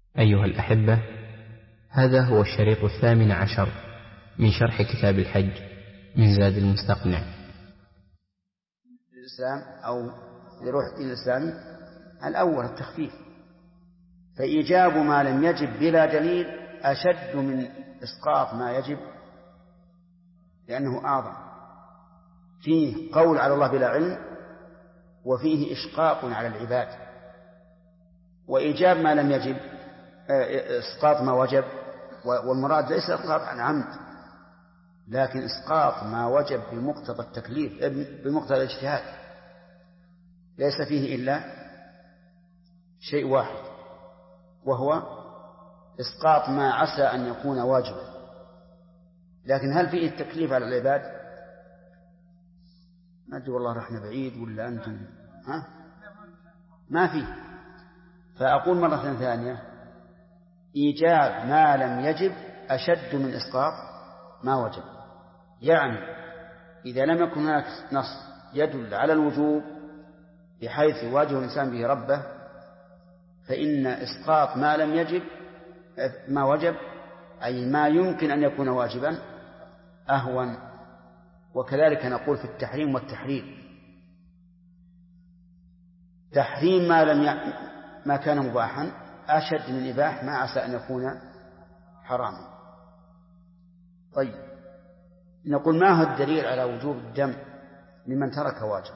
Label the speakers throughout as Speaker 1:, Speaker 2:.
Speaker 1: أيها الأحبة، هذا هو الشريط 18 من شرح كتاب الحج من زاد المستقنع.
Speaker 2: الإسلام أو لروح الدين الإسلامي الأول التخفيف، فإيجاب ما لم يجب بلا دليل أشد من إسقاط ما يجب، لأنه أعظم، فيه قول على الله بلا علم وفيه إشقاق على العباد. وإيجاب ما لم يجب إسقاط ما وجب، والمراد ليس إسقاط عن عمد، لكن إسقاط ما وجب بمقتضى التكليف بمقتضى الاجتهاد، ليس فيه إلا شيء واحد، وهو إسقاط ما عسى أن يكون واجبا. لكن هل فيه التكليف على العباد؟ ما أدري والله رحنا بعيد ولا أنتم ما فيه. فأقول مرة ثانية: إيجاب ما لم يجب أشد من إسقاط ما وجب. يعني إذا لم يكن هناك نص يدل على الوجوب بحيث يواجه الإنسان به ربه، فإن إسقاط ما لم يجب ما وجب، أي ما يمكن أن يكون واجبا، أهون. وكذلك نقول في التحريم والتحريم: تحريم ما كان مباحا أشد من إباح ما عسى أن يكون حراما. طيب، نقول: ما هو الدليل على وجوب الدم لمن ترك واجب؟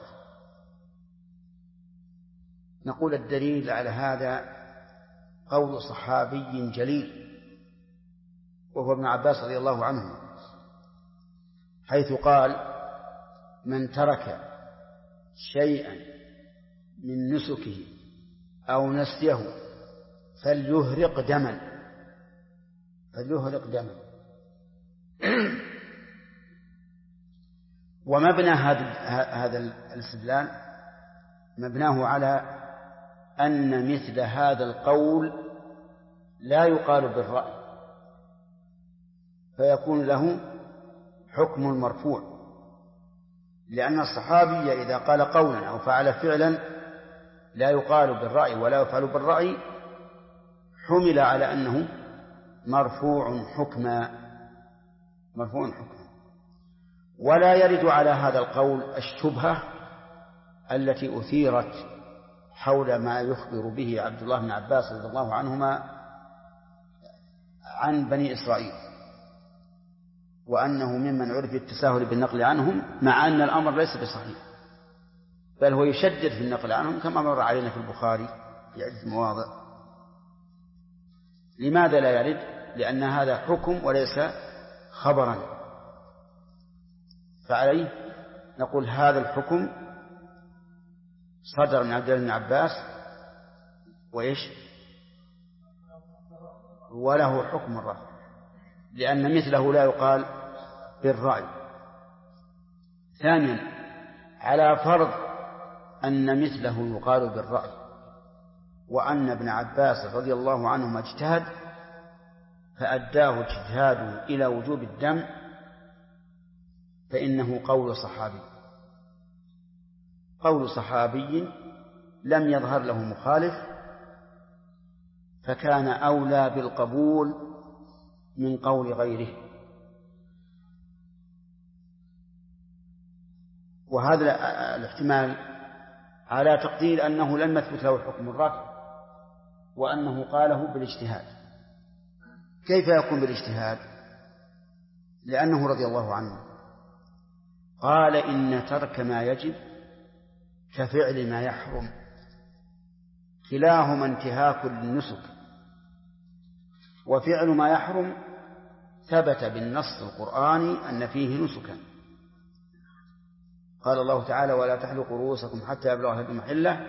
Speaker 2: نقول: الدليل على هذا قول صحابي جليل وهو ابن عباس رضي الله عنه، حيث قال: من ترك شيئا من نسكه أو نسيه فليهرق دما. ومبنى هذا الاستدلال مبناه على أن مثل هذا القول لا يقال بالرأي، فيكون له حكم المرفوع، لأن الصحابي إذا قال قولا أو فعل فعلا لا يقال بالرأي ولا يفعل بالرأي حمل على أنه مرفوع حكما. ولا يرد على هذا القول الشبهة التي أثيرت حول ما يخبر به عبد الله بن عباس رضي الله عنهما عن بني إسرائيل، وأنه ممن عرف التساهل بالنقل عنهم، مع أن الأمر ليس بصحيح، بل هو يشدد في النقل عنهم كما مر علينا في البخاري في عدة مواضع. لماذا لا يرد؟ لأن هذا حكم وليس خبرا، فعليه نقول هذا الحكم صدر من عبد الله بن عباس وله حكم الرفع، لأن مثله لا يقال بالرأي. ثانيا، على فرض أن مثله يقال بالرأي وأن ابن عباس رضي الله عنهما اجتهد فأداه اجتهاده إلى وجوب الدم، فإنه قول صحابي لم يظهر له مخالف، فكان أولى بالقبول من قول غيره. وهذا الاحتمال على تقدير أنه لم يثبت له حكم الرفع وأنه قاله بالاجتهاد. كيف يكون بالاجتهاد؟ لأنه رضي الله عنه قال: إن ترك ما يجب كفعل ما يحرم، كلاهما انتهاك للنسك. وفعل ما يحرم ثبت بالنص القرآني أن فيه نسكا، قال الله تعالى: ولا تحلقوا رؤوسكم حتى يبلغ الهدي محله،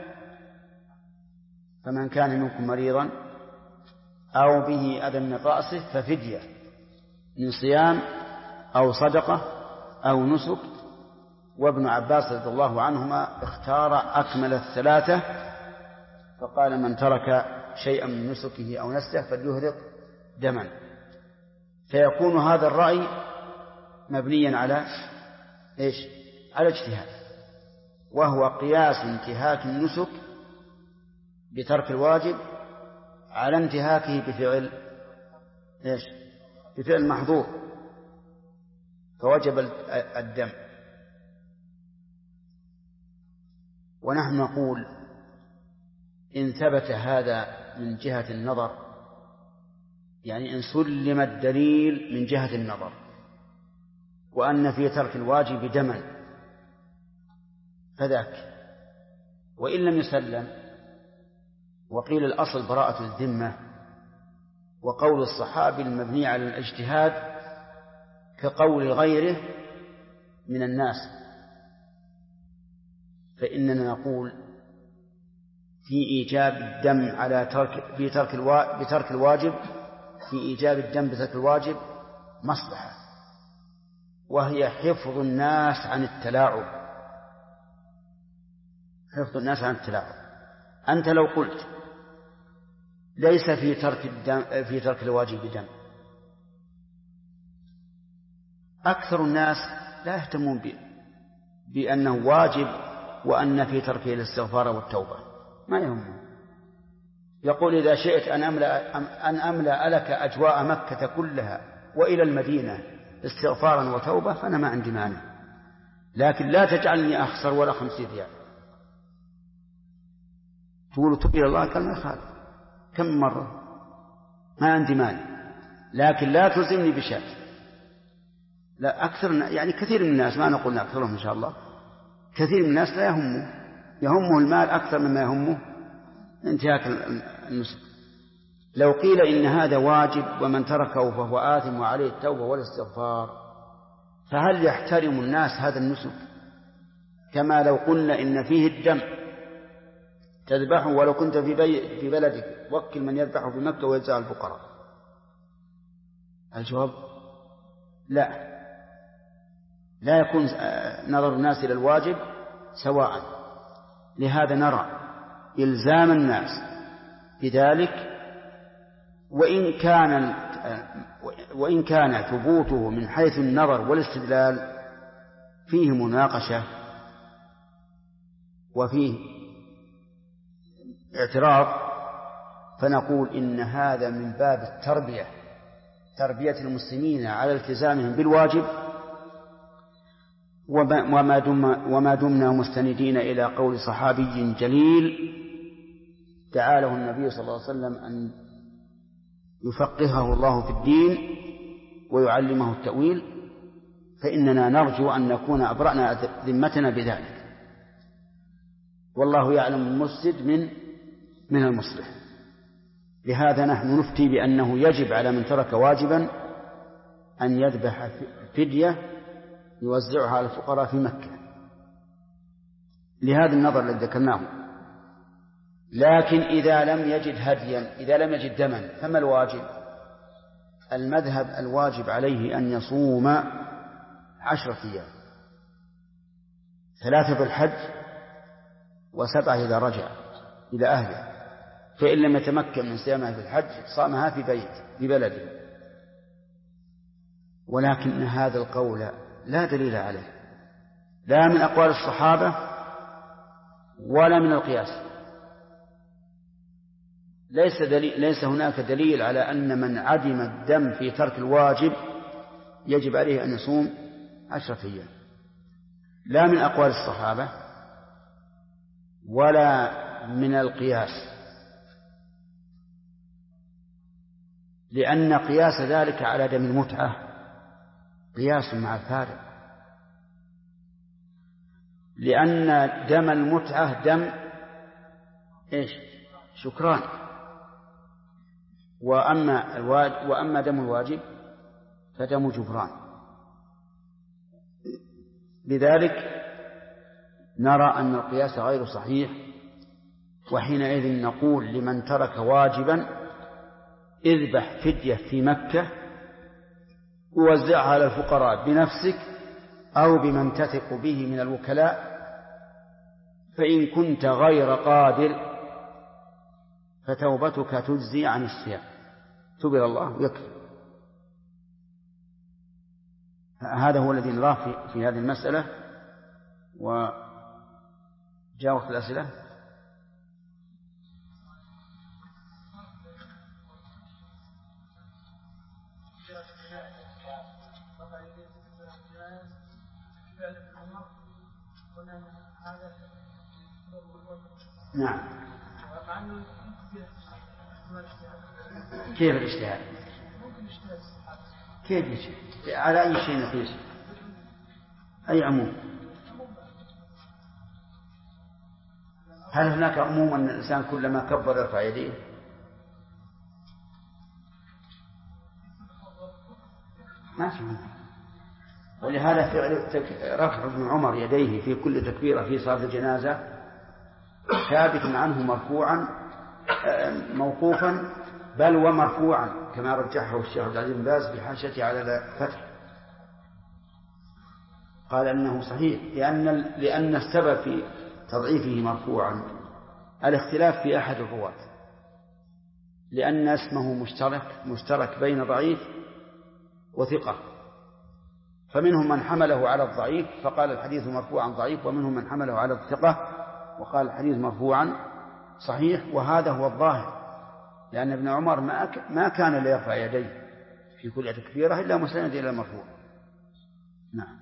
Speaker 2: فمن كان منكم مريضا أو به أذى من رأسه ففدية من صيام أو صدقة أو نسك. وابن عباس رضي الله عنهما اختار أكمل الثلاثة، فقال: من ترك شيئا من نسكه أو نسله فليهرق دما. فيكون هذا الرأي مبنيا على على اجتهاد، وهو قياس انتهاك النسك بترك الواجب على انتهاكه بفعل إيش؟ بفعل محظور فوجب الدم. ونحن نقول إن ثبت هذا من جهة النظر، يعني إن سلم الدليل من جهة النظر وأن في ترك الواجب دما فذاك، وإن لم يسلم وقيل الأصل براءة الذمة وقول الصحابي المبني على الاجتهاد كقول غيره من الناس، فإننا نقول في إيجاب الدم بترك الواجب، في إيجاب الدم بترك الواجب مصلحة، وهي حفظ الناس عن التلاعب. حفظ الناس عن التلاعب. أنت لو قلت ليس في ترك الواجب دم، أكثر الناس لا يهتمون بأنه واجب وأن في تركه الاستغفار والتوبة، ما يهمهم. يقول إذا شئت أن أملأ لك أجواء مكة كلها وإلى المدينة استغفارا وتوبة فأنا ما عندي مانع، لكن لا تجعلني أخسر ولا 50 ريال. تقول تب إلى الله، قال ما يخالف كم مرة ما عندي مانع، لكن لا تلزمني بشيء. لا أكثر، يعني كثير من الناس، ما نقول أكثرهم إن شاء الله، كثير من الناس لا يهمه المال أكثر مما يهمه انتهاك النسك. لو قيل إن هذا واجب ومن تركه فهو آثم وعليه التوبة والاستغفار، فهل يحترم الناس هذا النسك؟ كما لو قلنا إن فيه الدم تذبحه ولو كنت في بلدك، وكل من يذبحه في مكة ويجزع الفقراء. الجواب لا يكون نظر الناس إلى الواجب سواء. لهذا نرى إلزام الناس بذلك، وإن كان ثبوته من حيث النظر والاستدلال فيه مناقشة وفيه اعتراض، فنقول إن هذا من باب تربية المسلمين على التزامهم بالواجب، وما دمنا مستندين إلى قول صحابي جليل دعا له النبي صلى الله عليه وسلم أن يفقهه الله في الدين ويعلمه التأويل، فإننا نرجو أن نكون أبرأنا ذمتنا بذلك، والله يعلم المفسد من المصلح. لهذا نحن نفتي بأنه يجب على من ترك واجبا أن يذبح فدية يوزعها على الفقراء في مكة، لهذا النظر الذي ذكرناه. لكن إذا لم يجد هديا، إذا لم يجد دما، فما الواجب؟ المذهب الواجب عليه أن يصوم 10 أيام، 3 في الحج و7 إذا رجع إلى أهله، فإن لم يتمكن من صيامها في الحج صامها في بلده. ولكن هذا القول لا دليل عليه، لا من أقوال الصحابة ولا من القياس. ليس هناك دليل على أن من عدم الدم في ترك الواجب يجب عليه أن يصوم 10 أيام، لا من أقوال الصحابة ولا من القياس، لأن قياس ذلك على دم المتعة قياس مع الفارق، لأن دم المتعة دم شكران، وأما دم الواجب فدم جبران. لذلك نرى أن القياس غير صحيح، وحينئذ نقول لمن ترك واجبا اذبح فدية في مكة ووزعها على الفقراء بنفسك أو بمن تثق به من الوكلاء، فإن كنت غير قادر فتوبتك تجزي عن الصيام، تب إلى الله يكفي. هذا هو الذي نراه في هذه المسألة. وجاء وقت الأسئلة. نعم. كيف الاجتهاد؟ كيف يجي؟ على أي شيء نقيس؟ أي عموم؟ هل هناك عموم أن الإنسان كلما كبر يرفع يديه؟ ما في. ولهذا فعل رفع ابن عمر يديه في كل تكبيرة في صلاة الجنازة ثابت عنه مرفوعا موقوفا بل ومرفوعا كما رجحه الشيخ عبد العزيز بن باز في حاشيته على الفتح، قال أنه صحيح لأن السبب في تضعيفه مرفوعا الاختلاف في أحد الرواة، لأن اسمه مشترك بين ضعيف وثقة، فمنهم من حمله على الضعيف فقال الحديث مرفوعا ضعيف، ومنهم من حمله على الثقة وقال الحديث مرفوعا صحيح. وهذا هو الظاهر، لأن ابن عمر ما كان ليرفع يديه في كل تكبيرة إلا مسند إلى المرفوع. نعم.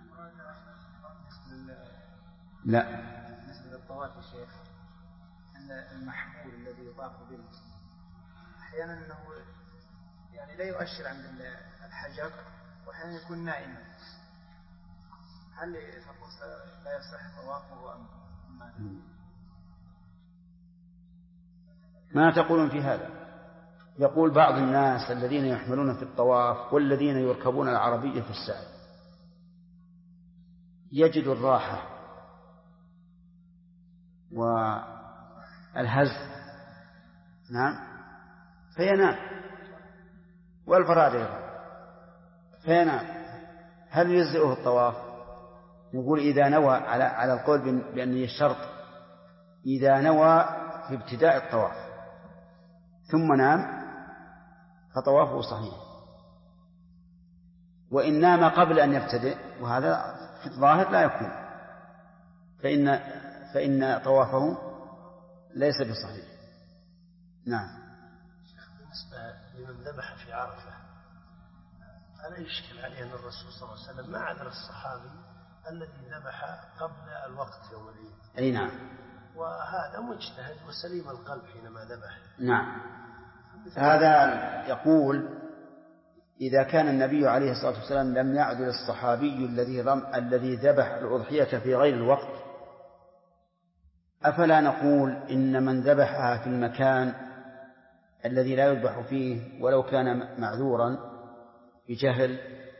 Speaker 2: لا.
Speaker 3: بالنسبة للطواف يا شيخ، أن المحمول الذي يطاف به أحيانا أنه يعني لا يؤشر عند الحجر وأحيانا يكون نائما، هل لا يصح طوافه أم
Speaker 2: ما تقولون في هذا؟ يقول بعض الناس الذين يحملون في الطواف والذين يركبون العربية في السعي يجد الراحة والهز، نعم، فينام، والفرادة فينام، هل يجزئه الطواف؟ نقول إذا نوى على القول بأنه الشرط إذا نوى في ابتداء الطواف ثم نام فطوافه صحيح، وإن نام قبل أن يبتدئ وهذا في الظاهر لا يكون فإن طوافه ليس بصحيح. نعم.
Speaker 4: بالنسبة لمن ذبح في عرفة، ألا يشكل عليه أن الرسول صلى الله عليه وسلم ما عذر الصحابي الذي ذبح قبل الوقت يوم العيد؟
Speaker 2: أي نعم.
Speaker 4: وهذا مجتهد وسليم القلب حينما ذبح.
Speaker 2: نعم. هذا يقول إذا كان النبي عليه الصلاة والسلام لم يعذر الصحابي الذي ذبح الأضحية في غير الوقت، أفلا نقول إن من ذبحها في المكان الذي لا يذبح فيه ولو كان معذورا بجهل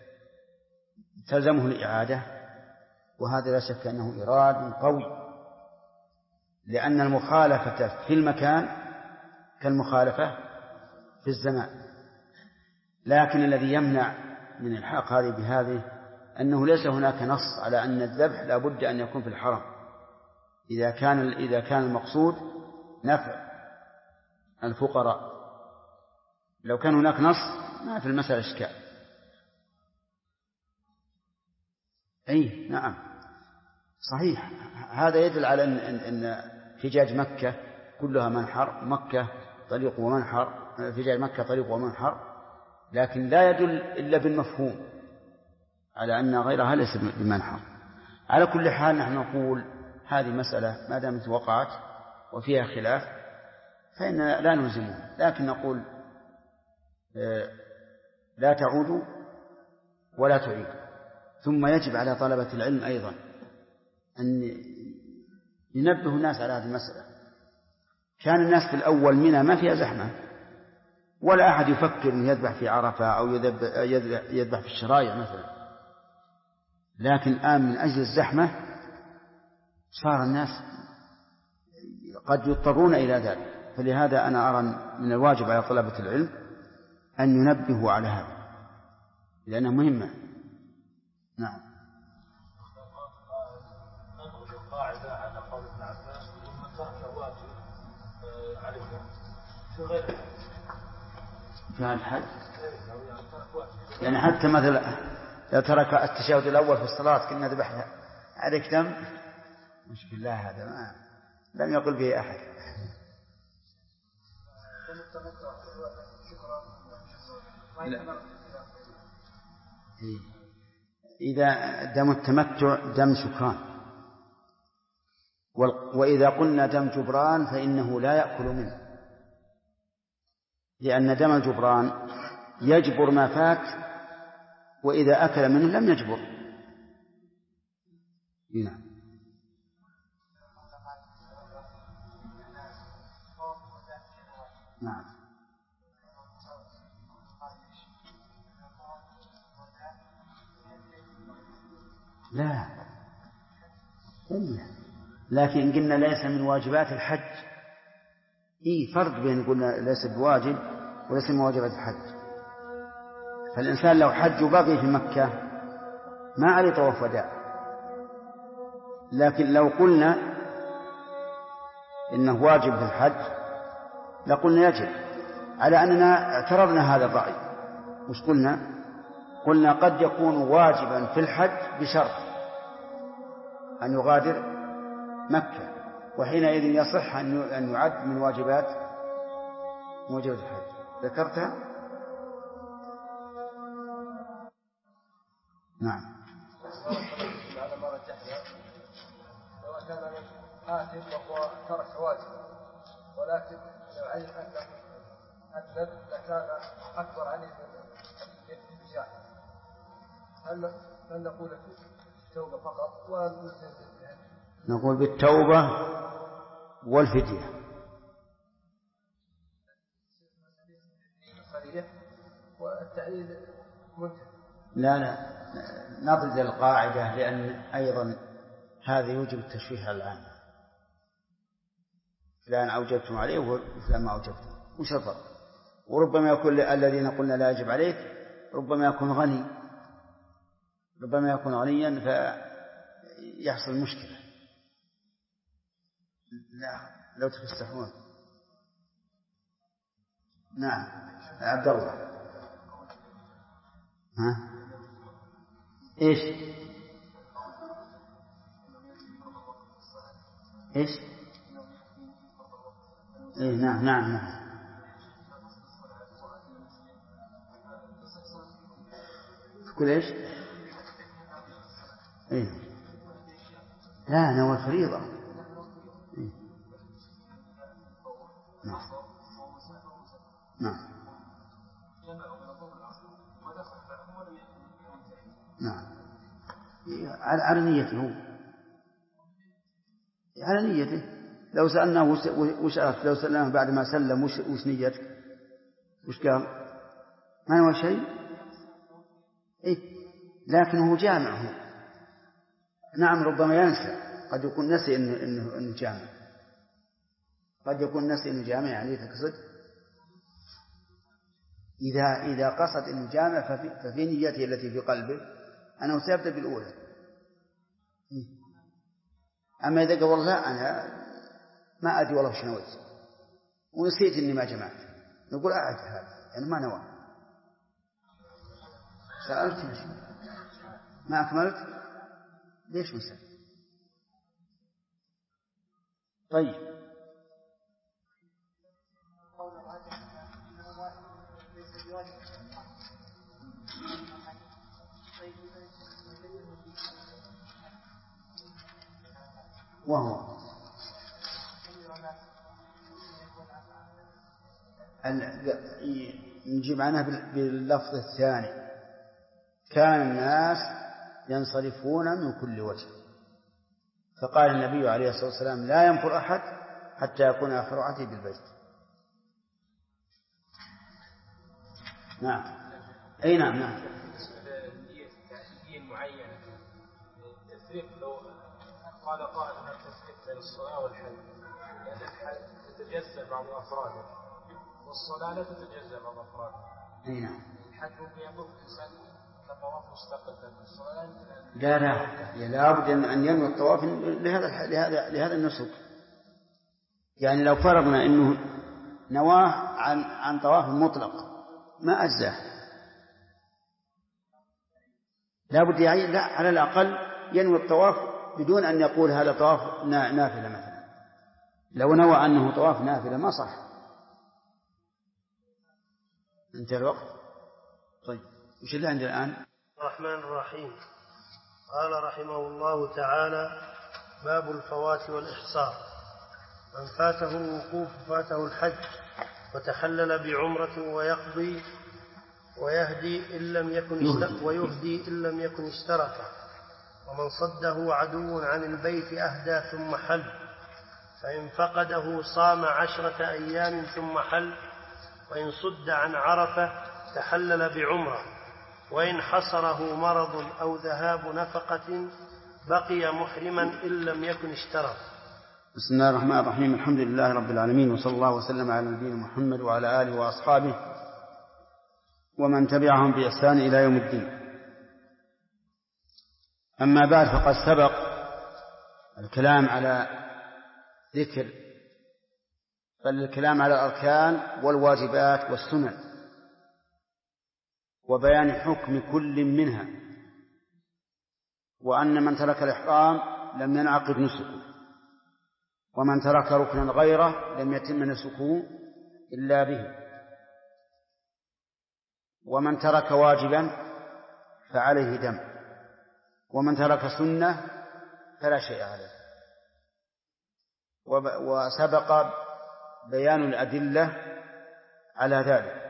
Speaker 2: تلزمه الإعادة؟ وهذا لا شك أنه إراد قوي، لأن المخالفة في المكان كالمخالفة في الزمان. لكن الذي يمنع من الحاق هذه بهذه أنه ليس هناك نص على أن الذبح لا بد أن يكون في الحرم إذا كان المقصود نفع الفقراء. لو كان هناك نص ما في المسألة إشكال. أي نعم صحيح. هذا يدل على أن حجاج مكة كلها منحر، مكة طريق ومنحر، حجاج مكة طريق ومنحر، لكن لا يدل إلا بالمفهوم على أن غيرها ليس بمنحر. على كل حال نحن نقول هذه مسألة ما دامت وقعت وفيها خلاف فإن لا نلزمها، لكن نقول لا تعودوا ولا تعيدوا. ثم يجب على طلبة العلم أيضا أن ينبه الناس على هذه المسألة. كان الناس في الأول منها ما فيها زحمة ولا أحد يفكر أن يذبح في عرفة أو يذبح في الشرايع مثلا، لكن الآن من أجل الزحمة صار الناس قد يضطرون إلى ذلك. فلهذا أنا أرى من الواجب على طلبة العلم أن ينبهوا على هذا لأنه مهمة. نعم.
Speaker 4: قاعدة على قول ابن عباس ثم ترك واجب عليه في غير
Speaker 2: في الحج، يعني حتى مثلا لو ترك التشهد الأول في الصلاة كنا ذبحنا عليك دم، مش بالله هذا ما لم يقل به أحد. إذا دم التمتع دم سكران، وإذا قلنا دم جبران فإنه لا يأكل منه، لأن دم الجبران يجبر ما فات، وإذا أكل منه لم يجبر. نعم. نعم. لا، لكن قلنا ليس من واجبات الحج. فرق بين قلنا ليس بواجب وليس من واجبات الحج. فالإنسان لو حج وبقي في مكة ما عليه طواف وداع، لكن لو قلنا إنه واجب في الحج لقلنا يجب، على أننا اعترضنا هذا الرأي. وش قلنا؟ قلنا قد يكون واجبا في الحج بشرط أن يغادر مكة، وحينئذ يصح أن يعد من واجبات الحج. ذكرتها؟ نعم.
Speaker 5: على ما رجحنا لو كان آثم وهو ترك واجب، ولكن لو علم أنه أذنب لكان أكبر عليه من الفدية، هل نقول التوبة فقط
Speaker 2: نقول بالتوبة والفدية.
Speaker 5: والتعليل منتهي.
Speaker 2: لا نضرب القاعدة، لأن أيضا هذا يوجب التشويه على العام. فلان أوجبتم عليه وفلان ما أوجبتم، وش الفرق؟ وربما يكون الذين قلنا لا يجب عليك ربما يكون غني، ربما يكون غنيا فيحصل مشكلة. لا لو تفسحون. نعم عبد الله. ها ايش نعم تقول ايش؟ لا نوى فريضة. نعم على نيته، على نيته. لو سألناه وش أردت، لو سألناه بعد ما سلم وش نيتك، وش قال؟ ما هو شيء. لكنه جامع. نعم ربما ينسى، قد يكون نسي إنه جامع، قد يكون نسي إنه جامع. يعني تقصد إذا قصد إنه جامع ففي نيته التي في قلبه أنا سأبدأ بالأولى. أما إذا قال والله أنا ما أدري والله وش نويت ونسيت إني ما جمعت، نقول أعد هذا، يعني ما نوى. سألت ما أكملت، ليش مسأل؟ طيب وهو نجيب عنها باللفظ الثاني: كان الناس ينصرفون من كل وجه، فقال النبي عليه الصلاة والسلام: لا ينفر أحد حتى يكون آخر عهده بالبيت. نعم أي نعم
Speaker 6: معينة التفريق. لو قال قائل أن التفريق بين الصلاة والحج، لأن الحج تتجزأ بعض أفراده والصلاة لا تتجزأ بعض أفراده.
Speaker 2: أي نعم.
Speaker 6: الحج ممكن يطوف الإنسان كطواف مستقل، الصلاة
Speaker 2: لابد أن ينوي الطواف لهذا النسك. يعني لو فرضنا أنه نواه عن طواف مطلق ما أجزاه، لابد لا على الأقل ينوي الطواف بدون أن يقول هذا طواف نافلة مثلا. لو نوى أنه طواف نافلة ما صح. انتهى الوقت. طيب وش اللي عندنا الآن؟
Speaker 4: الرحمن الرحيم. قال رحمه الله تعالى: باب الفوات والإحصار. من فاته الوقوف فاته الحج وتحلل بعمرة ويقضي ويهدي إن لم يكن اشترك. ومن صده عدو عن البيت أهدى ثم حل. فإن فقده صام 10 أيام ثم حل. وإن صد عن عرفة تحلل بعمرة. وإن حصره مرض أو ذهاب نفقة بقي محرما إن لم يكن اشترك.
Speaker 2: بسم الله الرحمن الرحيم. الحمد لله رب العالمين، وصلى الله وسلم على نبينا محمد وعلى آله وأصحابه ومن تبعهم بإحسان إلى يوم الدين. أما بعد، فقد سبق الكلام على ذكر الكلام على الأركان والواجبات والسنن، وبيان حكم كل منها، وأن من ترك الإحرام لم ينعقد نسكه، ومن ترك ركنا غيره لم يتم نسكه إلا به، ومن ترك واجبا فعليه دم، ومن ترك سنة فلا شيء عليه. وسبق بيان الأدلة على ذلك.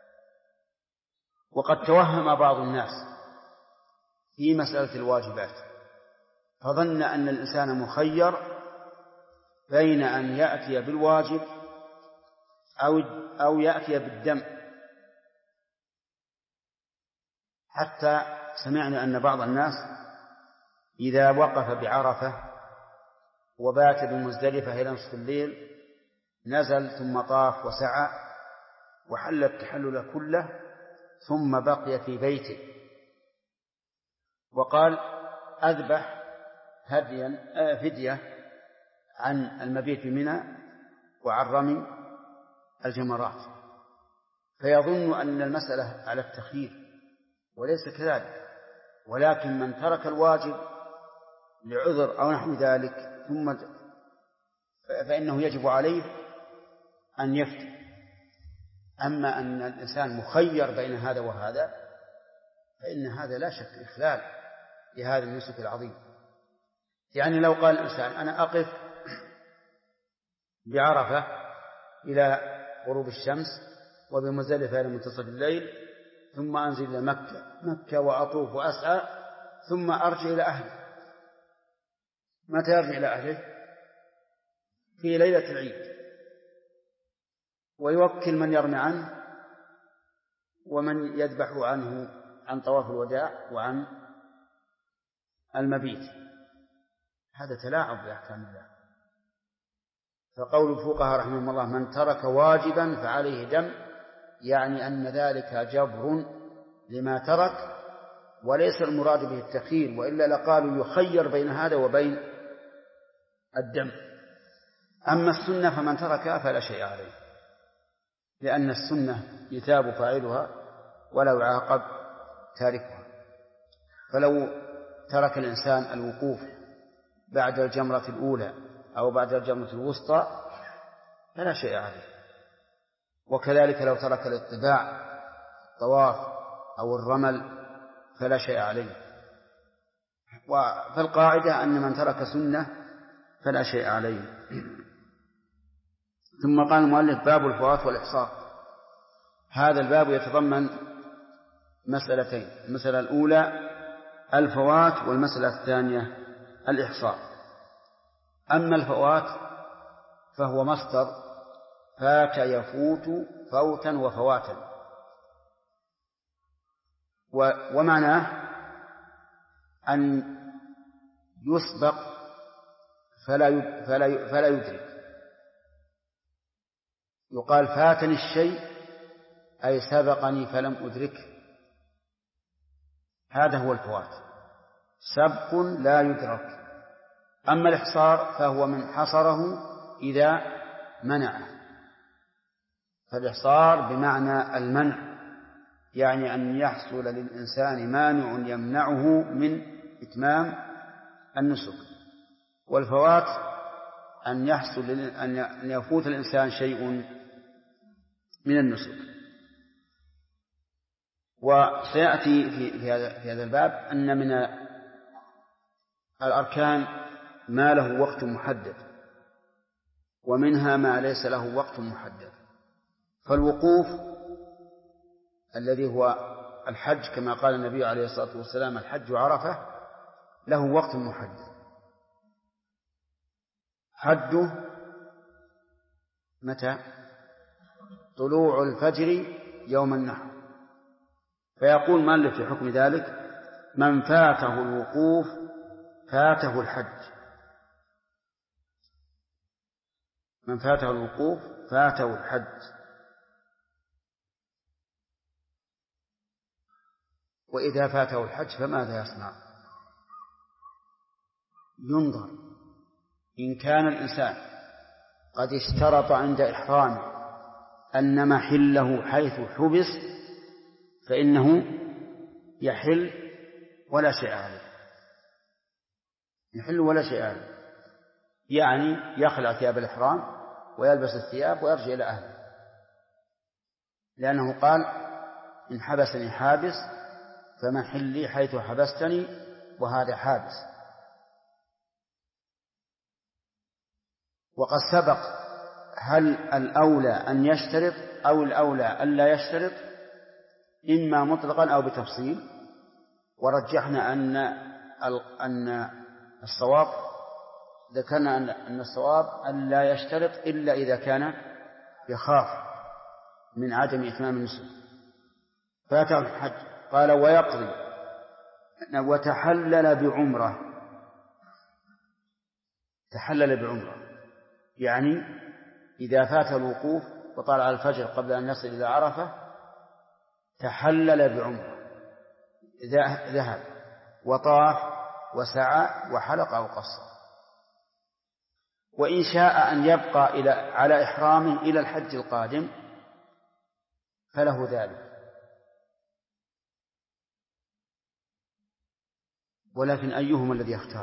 Speaker 2: وقد توهم بعض الناس في مسألة الواجبات، فظن أن الإنسان مخير بين أن يأتي بالواجب أو يأتي بالدم، حتى سمعنا أن بعض الناس إذا وقف بعرفة وبات بمزدلفة إلى نصف الليل نزل ثم طاف وسعى وحل التحلل كله ثم بقي في بيته وقال أذبح فدية عن المبيت بمنى وعن رمي الجمرات، فيظن أن المسألة على التخيير، وليس كذلك، ولكن من ترك الواجب لعذر أو نحو ذلك فإنه يجب عليه أن يفتي. أما أن الإنسان مخير بين هذا وهذا فإن هذا لا شك إخلال لهذا النسك العظيم. يعني لو قال الإنسان أنا أقف بعرفة إلى غروب الشمس وبمزدلفة إلى منتصف الليل ثم أنزل إلى مكة وأطوف وأسعى ثم أرجع إلى أهلي. متى يرجع إلى أهله؟ في ليلة العيد، ويوكل من يرمي عنه ومن يذبح عنه عن طواف الوداع وعن المبيت. هذا تلاعب بأحكام الله. فقول الفقهاء رحمهم الله من ترك واجبا فعليه دم، يعني أن ذلك جبر لما ترك، وليس المراد به التخيير، وإلا لقالوا يخير بين هذا وبين الدم. أما السنة فمن تركها فلا شيء عليه، لأن السنة يثاب فاعلها ولا يعاقب تاركها. فلو ترك الإنسان الوقوف بعد الجمرة الأولى أو بعد الجمرة الوسطى فلا شيء عليه، وكذلك لو ترك الاطباع الطواف أو الرمل فلا شيء عليه. فالقاعدة أن من ترك سنة فلا شيء عليه. ثم قال المؤلف باب الفوات والإحصار. هذا الباب يتضمن مسألتين: المسألة الأولى الفوات، والمسألة الثانية الإحصار. أما الفوات فهو مصدر فات يفوت فوتا وفواتا، ومعناه أن يسبق فلا يدرك. يقال فاتني الشيء أي سبقني فلم أدركه، هذا هو الفوات، سبق لا يدرك. أما الإحصار فهو من حصره إذا منعه، فالإحصار بمعنى المنع، يعني أن يحصل للإنسان مانع يمنعه من إتمام النسك. والفوات أن يفوت الإنسان شيء من النسك. وسيأتي في هذا الباب أن من الأركان ما له وقت محدد، ومنها ما ليس له وقت محدد. فالوقوف الذي هو الحج كما قال النبي عليه الصلاة والسلام: الحج عرفة، له وقت محدد. حده متى؟ طلوع الفجر يوم النحر. فيقول مالك في حكم ذلك: من فاته الوقوف فاته الحج. من فاته الوقوف فاته الحج. وإذا فاته الحج فماذا يصنع؟ ينظر. إن كان الإنسان قد اشترط عند إحرامه أن محله حيث حبس فإنه يحل ولا شيء عليه. يحل ولا شيء عليه، يعني يخلع ثياب الإحرام ويلبس الثياب ويرجع إلى أهله، لأنه قال: إن حبسني حابس فمحلي حيث حبستني، وهذا حابس. وقد سبق هل الأولى أن يشترط أو الأولى ألا يشترط، إما مطلقا أو بتفصيل. ورجحنا أن الصواب، ذكرنا أن الصواب أن لا يشترط إلا إذا كان يخاف من عدم إتمام النسك. فاته الحج. قال: ويقضي وتحلل بعمرة. تحلل بعمرة يعني إذا فات الوقوف وطلع الفجر قبل أن يصل إلى عرفة تحلل بعمرة، ذهب وطاف وسعى وحلق أو قصر. وإن شاء أن يبقى على إحرامه إلى الحج القادم فله ذلك، ولكن أيهما الذي يختار؟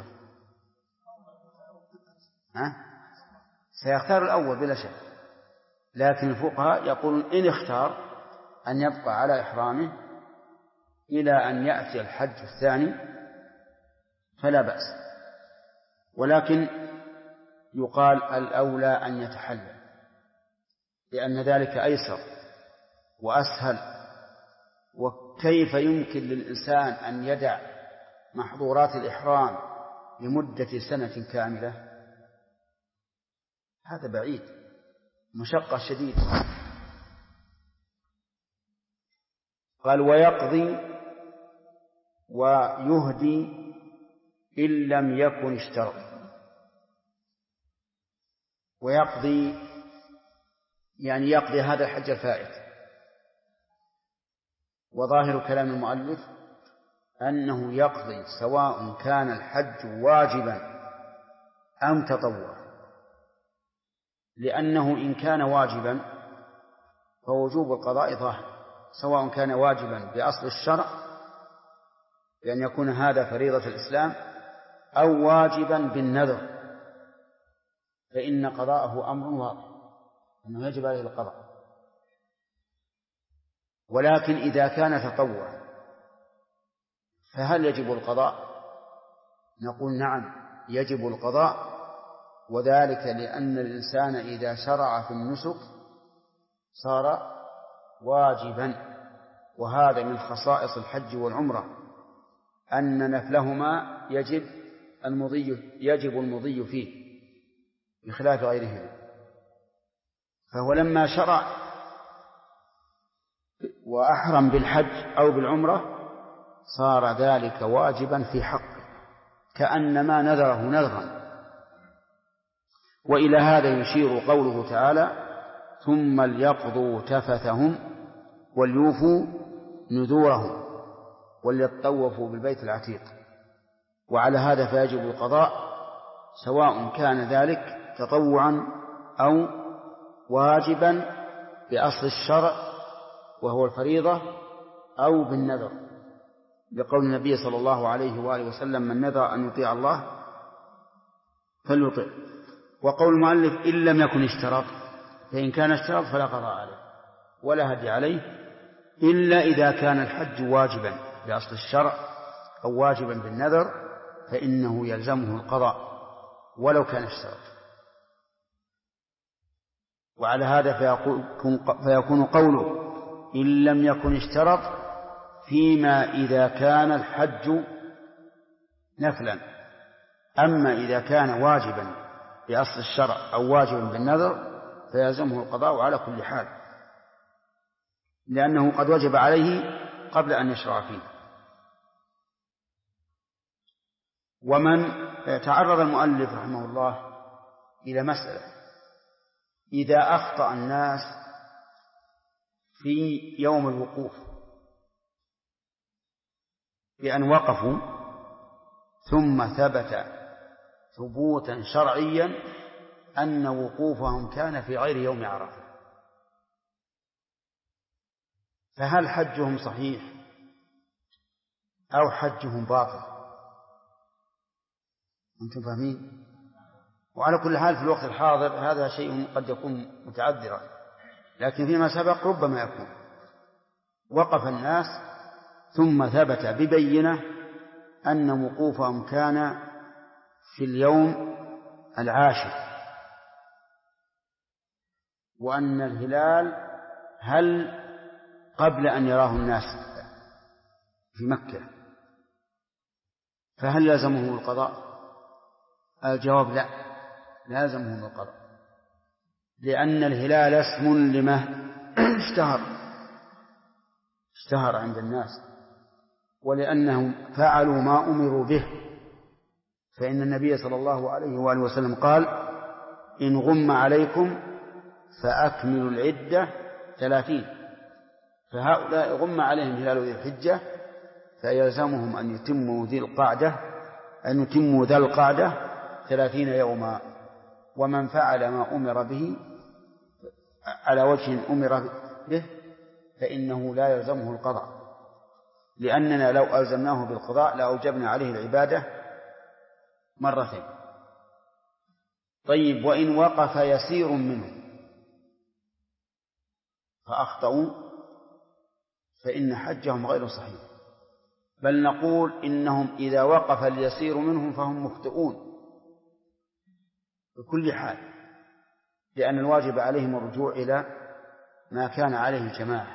Speaker 2: سيختار الأول بلا شك، لكن الفقهاء يقولون إن اختار أن يبقى على إحرامه إلى أن يأتي الحج الثاني فلا بأس، ولكن يقال الأولى أن يتحلل، لأن ذلك أيسر وأسهل. وكيف يمكن للإنسان أن يدع محظورات الإحرام لمدة سنة كاملة؟ هذا بعيد، مشقة شديدة. قال: ويقضي ويهدي إن لم يكن اشترط. ويقضي يعني يقضي هذا الحج الفائت. وظاهر كلام المؤلف أنه يقضي سواء كان الحج واجبا أم تطوعا، لأنه إن كان واجبا فوجوب القضاء ظاهر، سواء كان واجبا بأصل الشرع بأن يكون هذا فريضة الإسلام أو واجبا بالنذر، فإن قضاءه أمر واضح أنه يجب عليه القضاء. ولكن إذا كان تطوع فهل يجب القضاء؟ نقول نعم يجب القضاء، وذلك لأن الإنسان إذا شرع في النسك صار واجبا، وهذا من خصائص الحج والعمرة أن نفلهما يجب المضي فيه بخلاف غيرهما. فهو لما شرع وأحرم بالحج أو بالعمرة صار ذلك واجبا في حقه كأنما نذره نذرا. وإلى هذا يشير قوله تعالى: ثم ليقضوا تفثهم وليوفوا نذورهم وليطوفوا بالبيت العتيق. وعلى هذا فيجب القضاء سواء كان ذلك تطوعا أو واجبا بأصل الشرع وهو الفريضة أو بالنذر، لقول النبي صلى الله عليه وآله وسلم: من نذر أن يطيع الله فليطع. وقول المؤلف: إن لم يكن اشترط، فإن كان اشترط فلا قضاء عليه ولا هدي عليه، إلا إذا كان الحج واجبا بأصل الشرع أو واجبا بالنذر فإنه يلزمه القضاء ولو كان اشترط. وعلى هذا فيكون قوله إن لم يكن اشترط فيما إذا كان الحج نفلا. أما إذا كان واجبا بأصل الشرع أو واجبا بالنذر فيلزمه القضاء على كل حال، لأنه قد وجب عليه قبل أن يشرع فيه. ومن تعرض المؤلف رحمه الله إلى مسألة: إذا أخطأ الناس في يوم الوقوف بأن وقفوا ثم ثبت ثبوتا شرعيا أن وقوفهم كان في غير يوم عرفة، فهل حجهم صحيح أو حجهم باطل؟ أنتم فاهمين؟ وعلى كل حال في الوقت الحاضر هذا شيء قد يكون متعذرا، لكن فيما سبق ربما يكون وقف الناس ثم ثبت ببينة أن وقوفهم كان في اليوم العاشر، وأن الهلال هل قبل أن يراه الناس في مكة، فهل لازمه القضاء؟ الجواب لا لازمه القضاء، لأن الهلال اسم لما اشتهر عند الناس، ولأنهم فعلوا ما أمروا به. فإن النبي صلى الله عليه وآله وسلم قال: إن غم عليكم فأكملوا العدة 30. فهؤلاء غم عليهم هلال ذي الحجة فيلزمهم أن يتموا ذا القعدة 30 يوما. ومن فعل ما أمر به على وجه أمر به فإنه لا يلزمه القضاء، لأننا لو ألزمناه بالقضاء لأوجبنا عليه العبادة مرتين. طيب، وإن وقف يسير منه فأخطأوا فإن حجهم غير صحيح، بل نقول إنهم إذا وقف اليسير منهم فهم مخطئون بكل حال، لأن الواجب عليهم الرجوع إلى ما كان عليه الجماعة.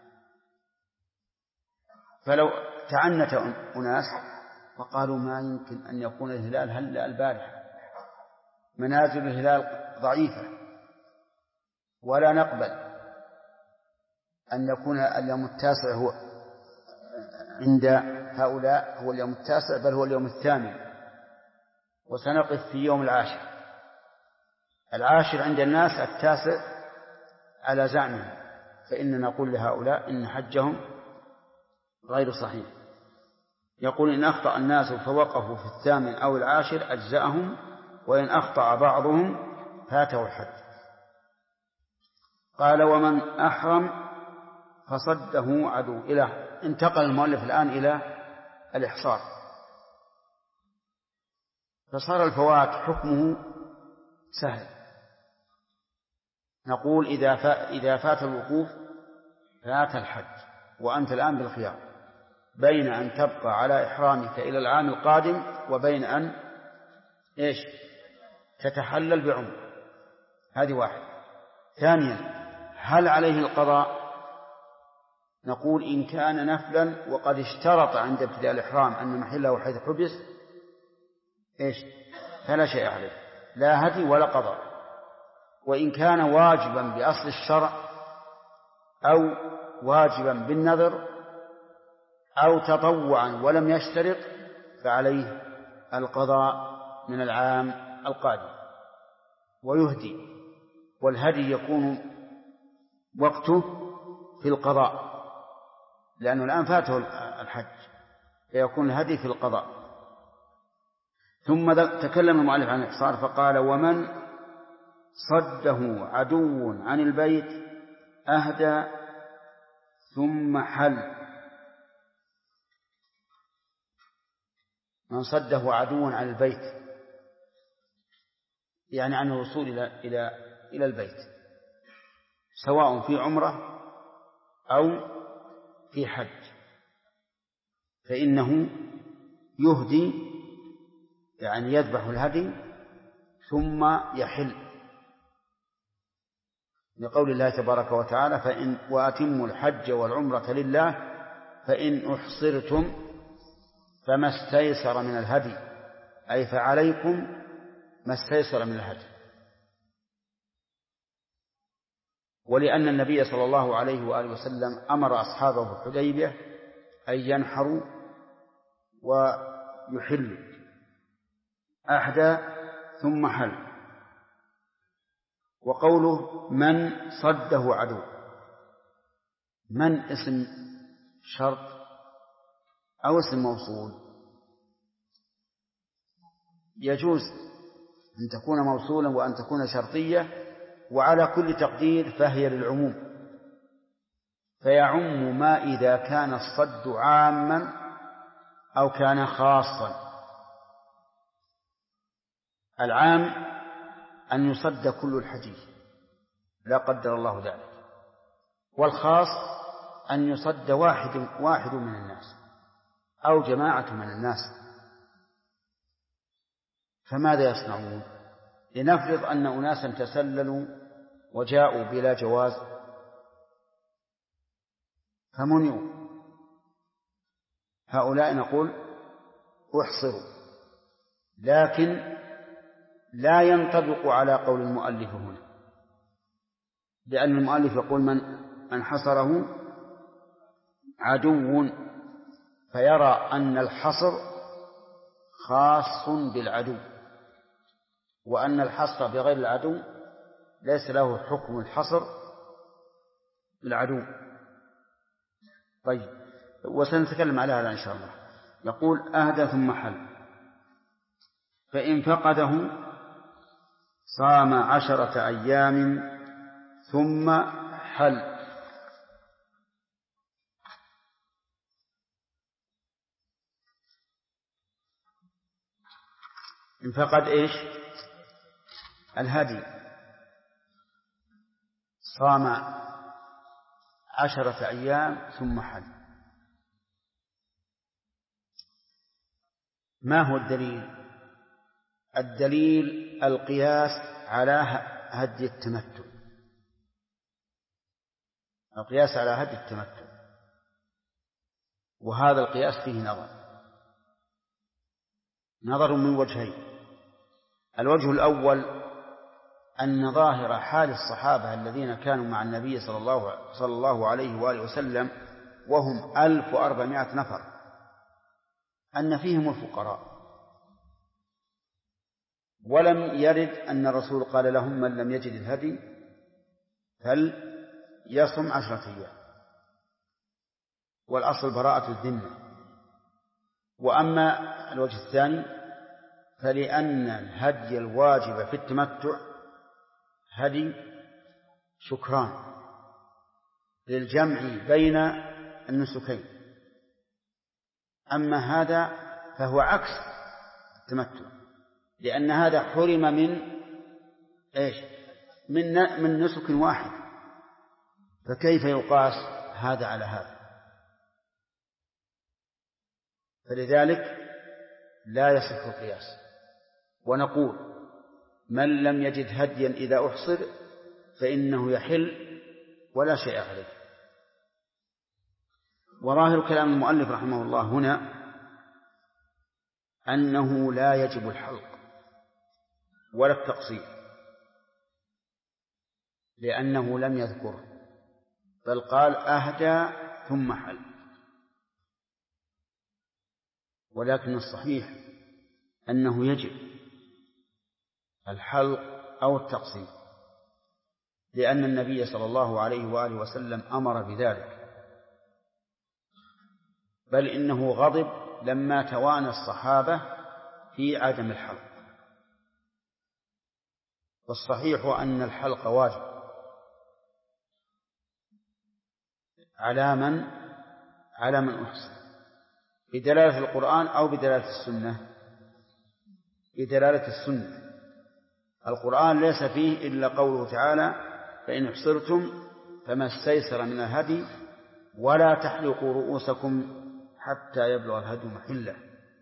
Speaker 2: فلو تعنت أناس وقالوا ما يمكن أن يكون الهلال هلأ البارحة، منازل الهلال ضعيفة، ولا نقبل أن يكون اليوم التاسع هو عند هؤلاء هو اليوم التاسع، بل هو اليوم الثامن، وسنقف في يوم العاشر عند الناس، التاسع على زعمهم، فإننا نقول لهؤلاء إن حجهم غير صحيح. يقول: إن أخطأ الناس فوقفوا في الثامن أو العاشر أجزأهم، وإن أخطأ بعضهم فاته الحج. قال: ومن أحرم فصده عدو. انتقل المؤلف الآن إلى الإحصار، فصار الفوات حكمه سهل. نقول إذا فات الوقوف فات الحج، وأنت الآن بالخيار بين أن تبقى على إحرامك إلى العام القادم وبين أن تتحلل بعمر. هذه واحد. ثانيا، هل عليه القضاء؟ نقول إن كان نفلا وقد اشترط عند ابتداء الإحرام أن محله حيث حبس فلا شيء عليه، لا هدي ولا قضاء. وإن كان واجبا بأصل الشرع أو واجبا بالنذر أو تطوعا ولم يشترط فعليه القضاء من العام القادم ويهدي. والهدي يكون وقته في القضاء، لأنه الآن فاته الحج، فيكون الهدي في القضاء. ثم تكلم المؤلف عن الإحصار فقال: ومن صده عدو عن البيت أهدى ثم حل. من صده عدو عن البيت يعني عن الوصول إلى البيت، سواء في عمرة أو في حج فإنه يهدي، يعني يذبح الهدي ثم يحل، لقول الله تبارك وتعالى: وأتموا الحج والعمرة لله فإن أحصرتم فما استيسر من الهدي، أي فعليكم ما استيسر من الهدي. ولأن النبي صلى الله عليه وآله وسلم أمر أصحابه في الحديبية أن ينحروا ويحلوا، أهدى ثم حل. وقوله من صده عدو، من اسم شرط أو اسم موصول؟ يجوز أن تكون موصولا وأن تكون شرطية، وعلى كل تقدير فهي للعموم، فيعم ما إذا كان الصد عاما أو كان خاصا. العام أن يصد كل الحجيج لا قدر الله ذلك، والخاص أن يصد واحد من الناس أو جماعة من الناس. فماذا يصنعون؟ لنفرض أن أناسا تسللوا وجاءوا بلا جواز فمنعوا، هؤلاء نقول احصروا، لكن لا ينطبق على قول المؤلف هنا، لأن المؤلف يقول من حصره عدو، فيرى أن الحصر خاص بالعدو، وأن الحصر بغير العدو ليس له حكم الحصر بالعدو. طيب، وسنتكلم على هذا إن شاء الله. يقول أهدى ثم حل، فإن فقده صام 10 أيام ثم حل. إن فقد إيش؟ الهدي، صام 10 أيام ثم حل. ما هو الدليل؟ الدليل القياس على هدي التمتع، القياس على هدي التمتع، وهذا القياس فيه نظر من وجهين. الوجه الأول أن ظاهر حال الصحابة الذين كانوا مع النبي صلى الله عليه وآله وسلم وهم 1400 نفر أن فيهم الفقراء، ولم يرد أن الرسول قال لهم من لم يجد الهدي فليصم 10 أيام، والأصل براءة الذمة. وأما الوجه الثاني فلأن الهدي الواجب في التمتع هدي شكران للجمع بين النسكين، أما هذا فهو عكس التمتع، لأن هذا حرم من نسك واحد، فكيف يقاس هذا على هذا؟ فلذلك لا يصح القياس. ونقول من لم يجد هديا إذا أحصر فإنه يحل ولا شيء عليه. وظاهر كلام المؤلف رحمه الله هنا أنه لا يجب الحلق ولا التقصير، لأنه لم يذكره، بل قال أهدى ثم حل. ولكن الصحيح أنه يجب الحلق أو التقصير، لأن النبي صلى الله عليه وآله وسلم أمر بذلك، بل إنه غضب لما توانى الصحابة في عدم الحلق. والصحيح أن الحلق واجب على من أحصر، بدلالة القرآن أو بدلالة السنة؟ بدلالة السنة. القرآن ليس فيه إلا قوله تعالى فإن احصرتم فما استيسر من الهدي ولا تحلقوا رؤوسكم حتى يبلغ الهدي محله.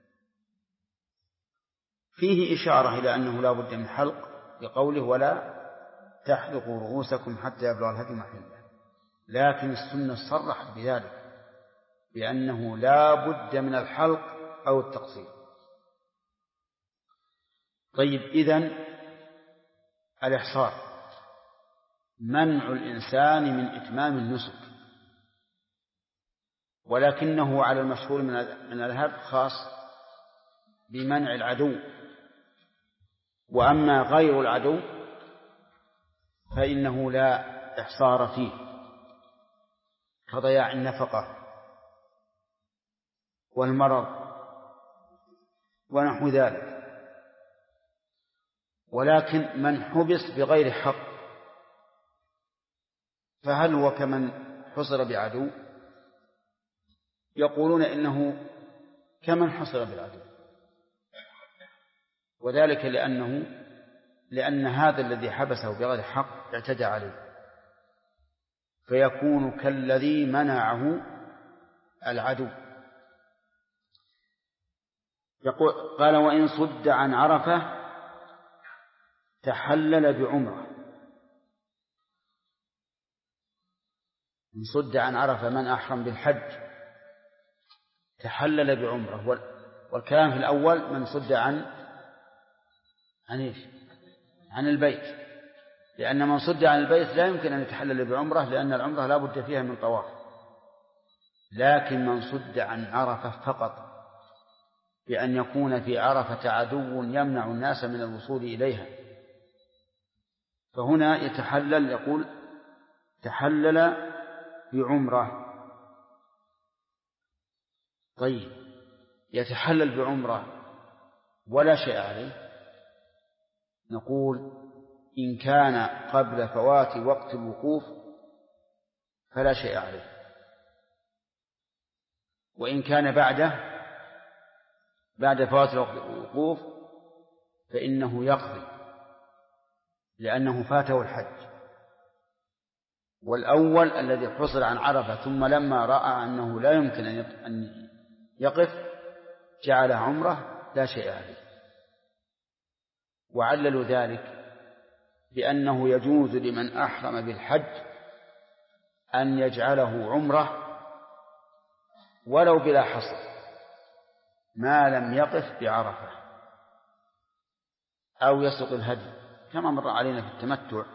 Speaker 2: فيه إشارة إلى أنه لا بد من حلق بقوله ولا تحلقوا رؤوسكم حتى يبلغ الهدي محله، لكن السنة صرحت بذلك بأنه لا بد من الحلق أو التقصير. طيب، إذن الإحصار منع الإنسان من إتمام النسك، ولكنه على المشهور من الذهب خاص بمنع العدو، وأما غير العدو فإنه لا إحصار فيه، كضياع النفقة والمرض ونحو ذلك. ولكن من حبس بغير حق فهل هو كمن حصر بعدو؟ يقولون إنه كمن حصر بالعدو، وذلك لأن هذا الذي حبسه بغير حق اعتدى عليه، فيكون كالذي منعه العدو. قال وإن صد عن عرفة تحلل بعمرة. إن صد عن عرفة من أحرم بالحج تحلل بعمرة، والكلام في الأول من صد عن البيت، لأن من صد عن البيت لا يمكن أن يتحلل بعمرة، لأن العمرة لا بد فيها من طواف. لكن من صد عن عرفة فقط بأن يكون في عرفة عدو يمنع الناس من الوصول إليها، فهنا يتحلل، يقول تحلل بعمرة. طيب، يتحلل بعمرة ولا شيء عليه؟ نقول إن كان قبل فوات وقت الوقوف فلا شيء عليه، وإن كان بعد فوات وقت الوقوف فإنه يقضي، لأنه فاته الحج. والأول الذي حصل عن عرفة ثم لما رأى أنه لا يمكن أن يقف جعل عمره لا شيء عليه. وعللوا ذلك بأنه يجوز لمن أحرم بالحج أن يجعله عمره ولو بلا حصر ما لم يقف بعرفة أو يسوق الهدي، كما مر علينا في التمتع.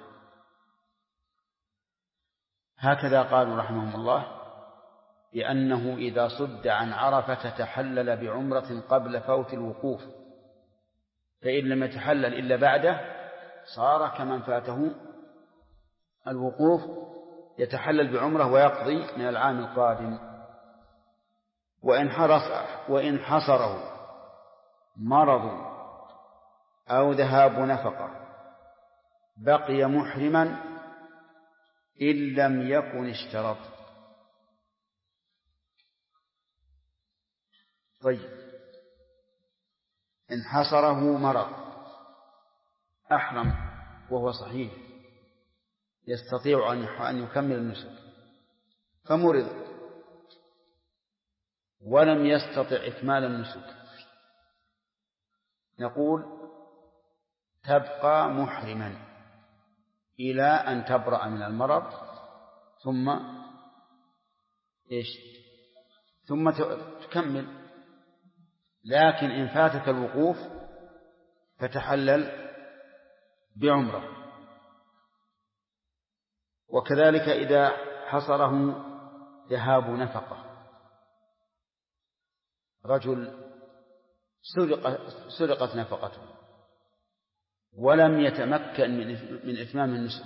Speaker 2: هكذا قالوا رحمهم الله بأنه إذا صد عن عرفة تحلل بعمرة قبل فوت الوقوف، فإن لم يتحلل إلا بعده صار كمن فاته الوقوف، يتحلل بعمرة ويقضي من العام القادم. وإن حصره مرض أو ذهاب نفقة بقي محرما إن لم يكن اشترط. طيب، إن حصره مرض أحرم وهو صحيح يستطيع أن يكمل النسك، فمرض ولم يستطع إكمال النسك، نقول تبقى محرما إلى أن تبرأ من المرض ثم تكمل. لكن إن فاتك الوقوف فتحلل بعمرة. وكذلك إذا حصره ذهاب نفقة، رجل سرقت نفقته ولم يتمكن من إتمام النسك،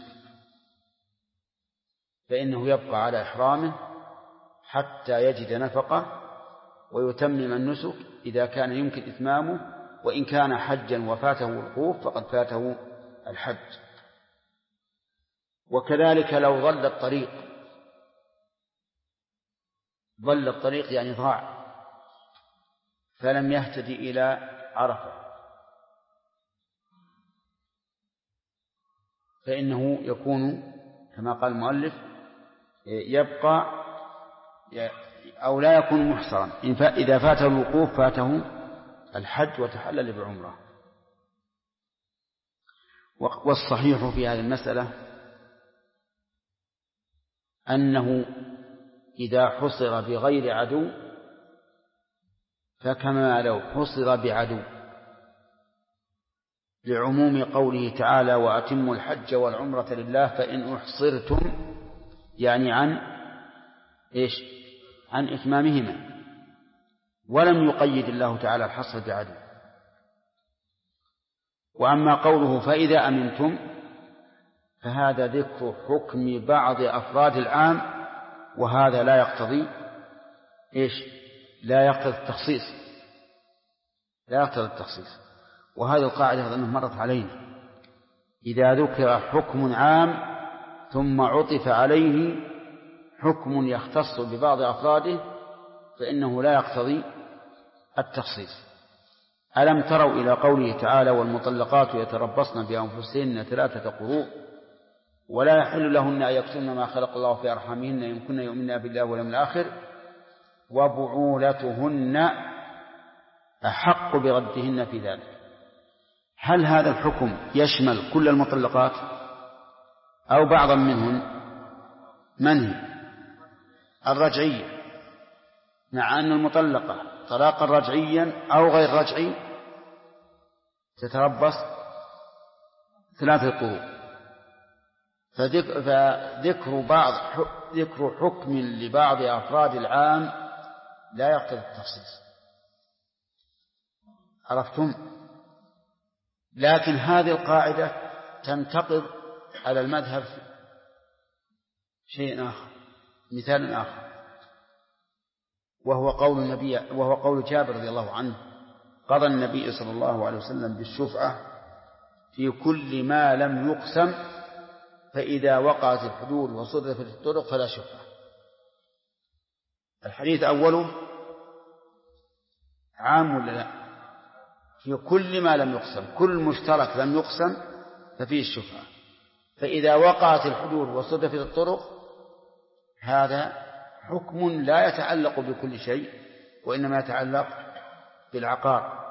Speaker 2: فإنه يبقى على إحرامه حتى يجد نفقة ويتمم النسك إذا كان يمكن إتمامه، وإن كان حجا وفاته الوقوف فقد فاته الحج. وكذلك لو ضل الطريق يعني ضاع فلم يهتدي إلى عرفة، فإنه يكون كما قال المؤلف يبقى أو لا يكون محصرا. إذا فاته الوقوف فاته الحج وتحلل بعمرة. والصحيح في هذه المسألة أنه إذا حصر بغير عدو فكما لو حصر بعدو، لعموم قوله تعالى وأتموا الحج والعمرة لله فإن أحصرتم، يعني عن إتمامهما، ولم يقيد الله تعالى الحصر بعدو. وأما قوله فإذا أمنتم فهذا ذكر حكم بعض أفراد العام، وهذا لا يقتضي لا يقتضي التخصيص، لا يقتضي التخصيص. وهذه القاعدة أظنها مرت علينا، إذا ذكر حكم عام ثم عطف عليه حكم يختص ببعض أفراده فإنه لا يقتضي التخصيص. ألم تروا إلى قوله تعالى والمطلقات يتربصن بأنفسهن 3 قروء ولا يحل لهن أن يكتمن ما خلق الله في أرحامهن إن كن يؤمنن بالله واليوم الآخر وبعولتهن أحق بردهن في ذلك. هل هذا الحكم يشمل كل المطلقات أو بعضا منهن؟ من هي الرجعية، مع أن المطلقة طلاقا رجعيا أو غير رجعي تتربص 3 قروء. فذكر حكم لبعض أفراد العام لا يقتضي التخصيص. عرفتم؟ لكن هذه القاعدة تنتقض على المذهب شيء آخر، مثال آخر، وهو قول جابر رضي الله عنه قضى النبي صلى الله عليه وسلم بالشفعة في كل ما لم يقسم فإذا وقعت الحدود وصدفت الطرق فلا شفعة. الحديث أوله عام ولا لا؟ في كل ما لم يقسم، كل مشترك لم يقسم ففيه الشفعة. فإذا وقعت الحدود وصدفت الطرق هذا حكم لا يتعلق بكل شيء وإنما يتعلق بالعقار.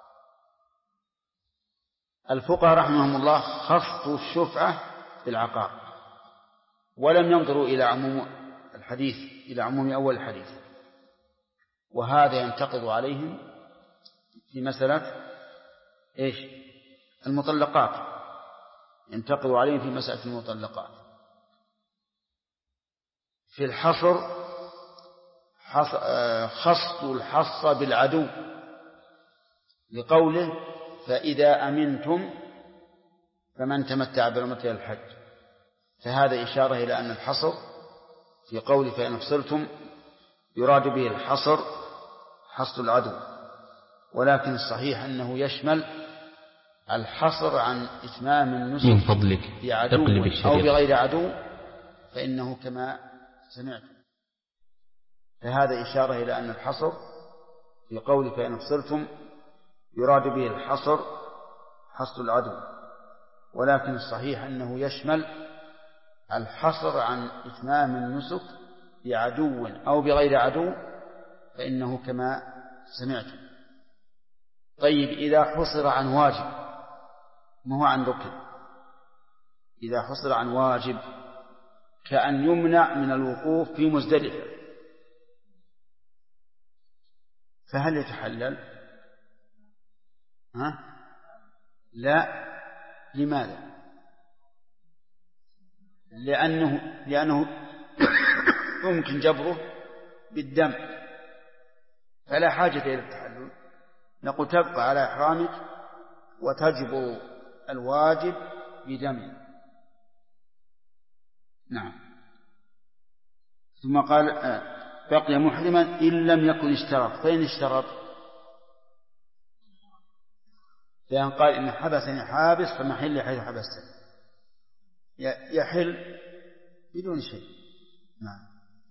Speaker 2: الفقهاء رحمهم الله خصوا الشفعة بالعقار ولم ينظروا إلى عموم الحديث، إلى عموم أول الحديث، وهذا ينتقض عليهم في مسألة المطلقات، ينتقض عليهم في مسألة المطلقات. في الحصر خصوا الحص بالعدو لقوله فإذا أمنتم فمن تمتع بعمرة إلى الحج، فهذا إشارة إلى أن الحصر في قوله فإن أحصرتم يراد به الحصر حصر العدو، ولكن الصحيح أنه يشمل الحصر عن إتمام النسك
Speaker 1: من فضلك
Speaker 2: بعدو أو بغير عدو، فإنه كما سمعت. فهذا إشارة إلى أن الحصر في قوله فإن أحصرتم يراد به الحصر حصر العدو، ولكن الصحيح أنه يشمل الحصر عن إتمام النسك بعدو أو بغير عدو، فإنه كما سمعت. طيب إذا حصر عن واجب، ما هو عن ركن، إذا حصر عن واجب كأن يمنع من الوقوف في مزدلفة، فهل يتحلل؟ لا. لماذا؟ لأنه يمكن جبره بالدم، فلا حاجة إلى التحلل. نقول تبقى على إحرامك وتجبر الواجب بدم. نعم. ثم قال بقي محرما إن لم يكن اشترط. فإن اشترط لأن قال إن حبسني حابس فمحل حيث حبستني، يحل بدون شيء. نعم.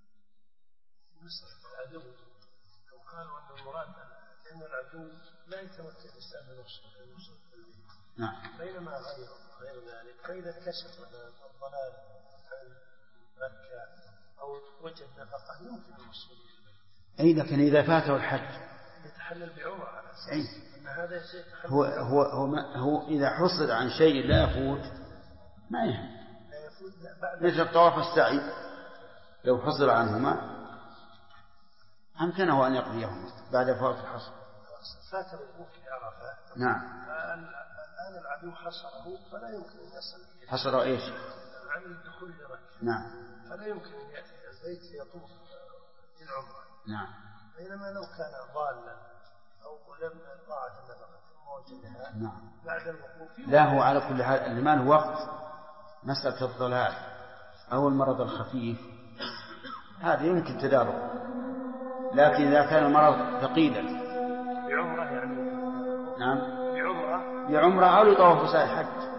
Speaker 4: العدو لو قالوا أن المراد أن العدو لا يتمكن الإنسان من الوصول
Speaker 2: نعم.
Speaker 4: بينما غير ذلك فإذا كشف الضلال عن مكة أو وجه نفقة يمكن الوصول
Speaker 2: أي لكن إذا فاته الحج
Speaker 4: يتحلل بعمرة على أساس
Speaker 2: أي
Speaker 4: أن هذا سيتحلل
Speaker 2: هو إذا حصل عن شيء لا يفوت ما يهم،
Speaker 4: لا يفوت بعد
Speaker 2: مثل الطواف والسعي لو حصل عنهما أمكنه أن يقضيهما بعد فوات الحصر.
Speaker 4: فات الوقوف في عرفة.
Speaker 2: نعم.
Speaker 4: الآن العدو حصره فلا يمكن أن يصل.
Speaker 2: حصر إيش؟
Speaker 4: عن الدخول لمكة.
Speaker 2: نعم.
Speaker 4: فلا يمكن أن يأتي إلى البيت فيطوف للعمرة.
Speaker 2: نعم.
Speaker 4: بينما لو كان ضالا أو لم ضاعت النفقة ثم وجدها
Speaker 2: نعم.
Speaker 4: بعد الوقوف.
Speaker 2: لا هو على كل حال اللي ما له وقت مسألة الضلال أو المرض الخفيف هذا يمكن تداركه، لكن إذا كان المرض ثقيلا
Speaker 4: بعمرة يعني.
Speaker 2: نعم.
Speaker 4: بعمرة
Speaker 2: أو لطواف وسعي حج.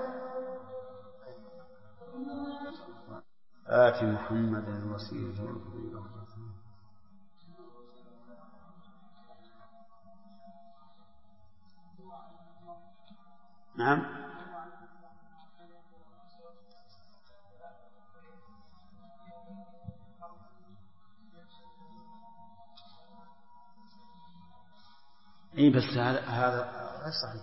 Speaker 2: آت محمدا الوسيلة والفضيلة. نعم. إيه بس هذا غير صحيح.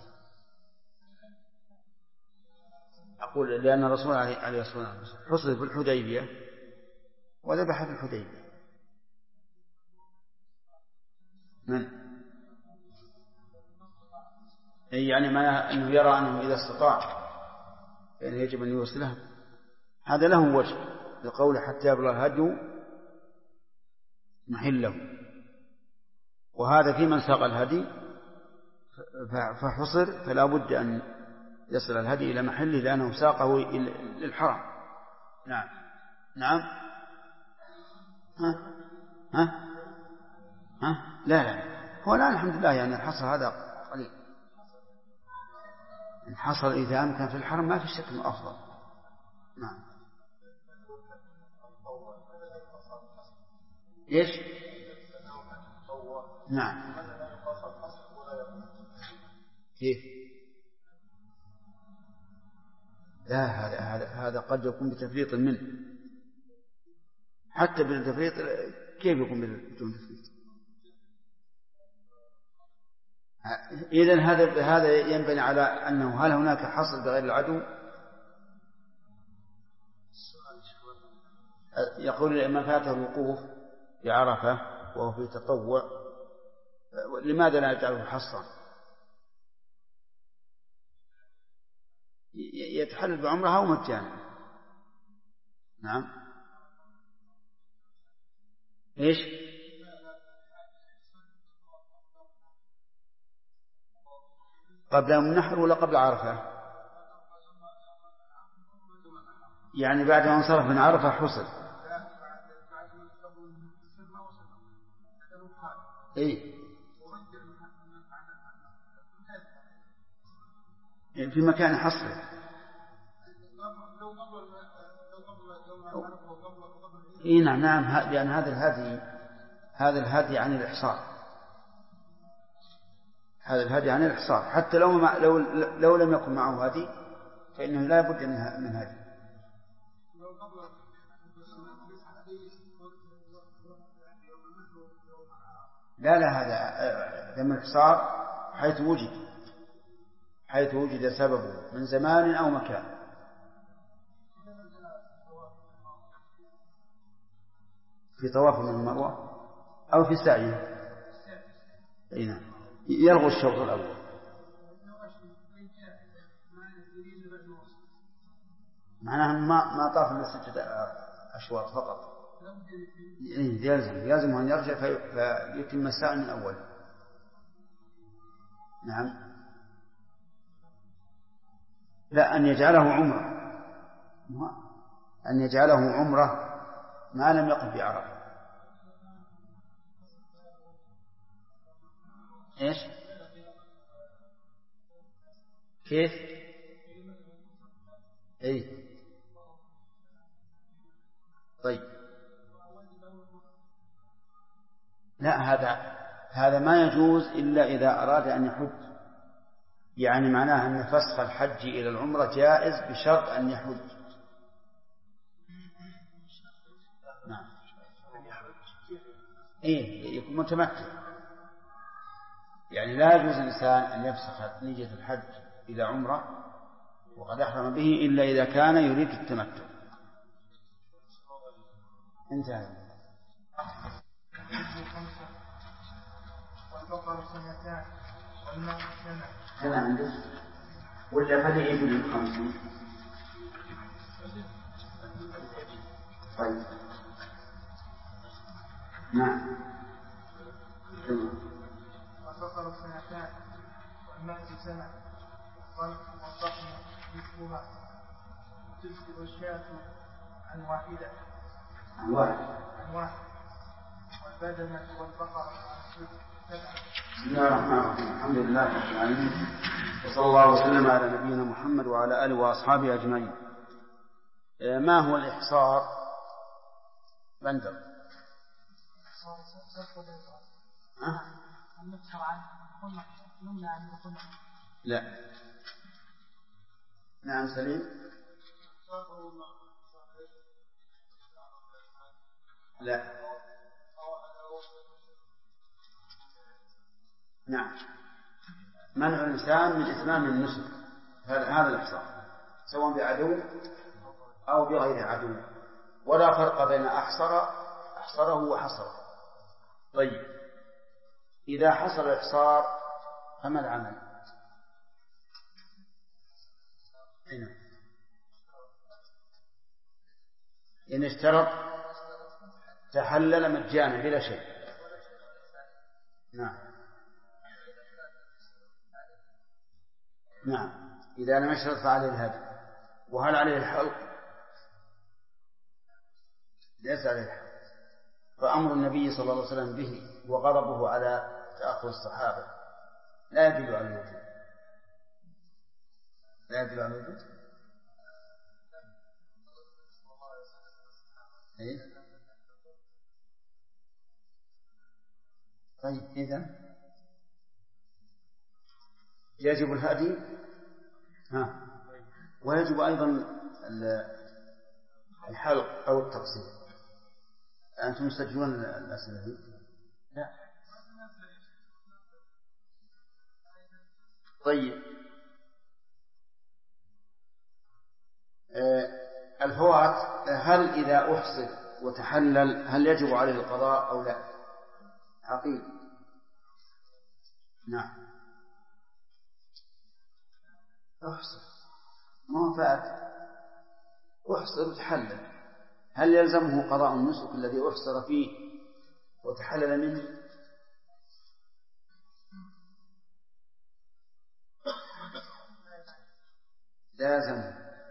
Speaker 2: أقول لأن الرسول عليه الصلاة والسلام حصل في الحديبية وذبح في الحديبية. من؟ يعني معناه أنه يرى أنه إذا استطاع فإنه يجب أن يوصله. هذا له وجه لقوله حتى يبلغ الهدي محله، وهذا في من ساق الهدي فحصر فلا بد أن يصل الهدي إلى محله لأنه ساقه للحرم. نعم. نعم. لا هو الآن الحمد لله يعني الحصر هذا قليل. الحصر إذا أمكن في الحرم ما في شك أنه أفضل. نعم. إيش؟ نعم. كيف؟ لا هذا قد يكون بتفريط منه، حتى بالتفريط كيف يكون بدون تفريط؟ إذن هذا ينبني على أنه هل هناك حصر بغير العدو؟ يقول لما فاته الوقوف بعرفة وهو في تطوع لماذا لا يجعله حصرا؟ يتحلل بعمرها ومجانا. نعم. إيش؟ قبل النحر ولا قبل عرفة؟ يعني بعد ما انصرف من عرفة حصل. إيه؟ في مكان حصر. إيه نعم لأن هذا الهدي عن الإحصار. هذا الهدي عن الإحصار حتى لو لم يكن معه هدي فإنه لا بد من هدي. لا هذا دم الإحصار حيث وجد سببه من زمان أو مكان. في طواف من المروة أو في سعي. يلغو الشوط الأول. معناها ما طاف إلا 6 أشواط فقط. يلزم أن يرجع فيتم السعي من أول. نعم. لا أن يجعله عمرة ما لم يقف بعرفة. إيش؟ كيف؟ إيه؟ طيب. لا هذا ما يجوز إلا إذا أراد أن يحج، يعني معناه أن فسخ الحج إلى العمرة جائز بشرط أن يحج. نعم. إيه يكون متمتع، يعني لا يجوز الإنسان أن يفسخ نية الحج إلى عمرة وقد أحرم به إلا إذا كان يريد التمتع. انتهى.
Speaker 3: والبقر سنتان والماء سنة.
Speaker 2: هل عندك ولا هل يجب للخمسين؟ طيب نعم.
Speaker 3: والبقر سنتان والماء سنة والضخم مثلها تجزئ الشاة عن واحدة والبدنة والبقرة عن سبعة.
Speaker 2: بسم الله الرحمن الرحيم. الحمد لله رب العالمين، وصلى الله وسلم على نبينا محمد وعلى آله وأصحابه أجمعين. ما هو الإحصار؟ بندر. لا. نعم سليم. لا. نعم، منع الإنسان من إتمام النسك، هذا الإحصار، سواء بعدو أو بغير عدو، ولا فرق بين أحصره وحصره. طيب إذا حصل الإحصار فما العمل؟ إن اشترط تحلل مجانا بلا شيء. نعم إذا لم يشترط فعليه الهدي. وهل عليه الحلق؟ ليس عليه الحلق. فأمر النبي صلى الله عليه وسلم به وغضبه على تأخر الصحابة لا يدل على الوجود. لا يدل على الوجود. طيب إذن يجب الهدي ويجب أيضا الحلق أو التقصير. أنتم تسجلون الأسئلة دي؟ لا. طيب الفوات، هل إذا أحصر وتحلل هل يجب عليه القضاء أو لا؟ عقيل. نعم. أحصر ما فات، أحصر وتحلل، هل يلزمه قضاء النسك الذي أحصر فيه وتحلل منه؟ لازم.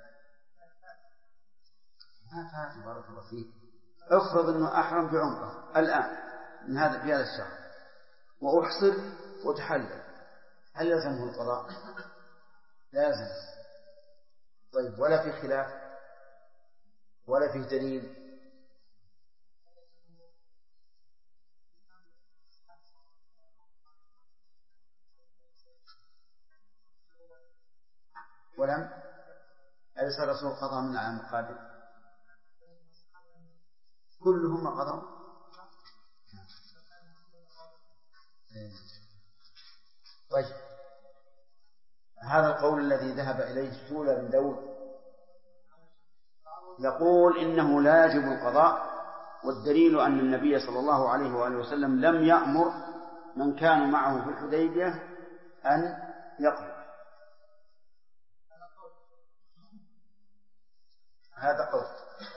Speaker 2: ما فات بارك الله فيك. افرض أنه أحرم بعمرة الآن من هذا في هذا الشهر وأحصر وتحلل، هل يلزمه القضاء؟ لازم. طيب ولا في خلاف ولا في دليل؟ ولم أليس الرسول قضى من العام القادم؟ كلهم قضوا. طيب هذا القول الذي ذهب إليه سولة بن داود يقول إنه لا يجب القضاء، والدليل أن النبي صلى الله عليه وآله وسلم لم يأمر من كانوا معه في الحديبية أن يقضوا. هذا قول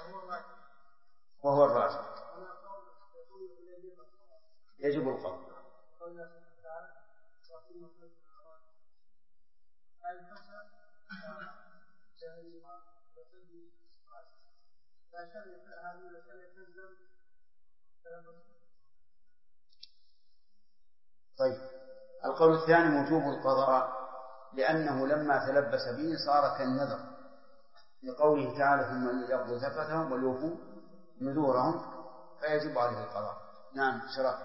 Speaker 2: وهو الراجح، يجب القضاء. طيب القول الثاني وجوب القضاء، لأنه لما تلبس به صار كالنذر، لقوله تعالى ثم يقضوا زكاتهم وليوفوا نذورهم، فيجب عليه القضاء. نعم شرف.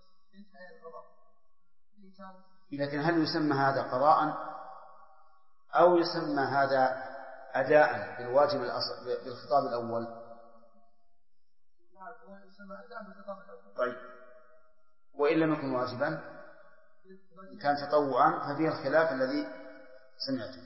Speaker 2: لكن هل يسمى هذا قضاء أو يسمى هذا أداء بالواجب بالخطاب الأول؟ طيب، وإن لم يكن واجبا إن كان تطوعا ففيه الخلاف الذي سمعته.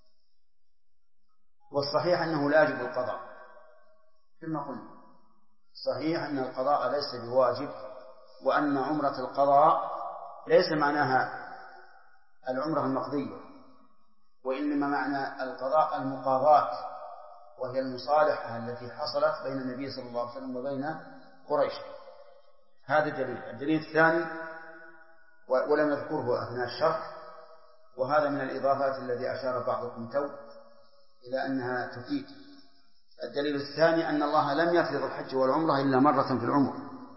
Speaker 2: والصحيح أنه لا يجب القضاء كما قلنا، صحيح أن القضاء ليس بواجب، وأن عمرة القضاء ليس معناها العمرة المقضية، وإنما معنى القضاء المقاضاة، وهي المصالحة التي حصلت بين النبي صلى الله عليه وسلم وبين قريش. هذا الدليل الثاني ولم نذكره أثناء الشرح، وهذا من الإضافات التي أشار بعضكم إلى أنها تفيد. الدليل الثاني أن الله لم يفرض الحج والعمرة إلا مرة في العمر،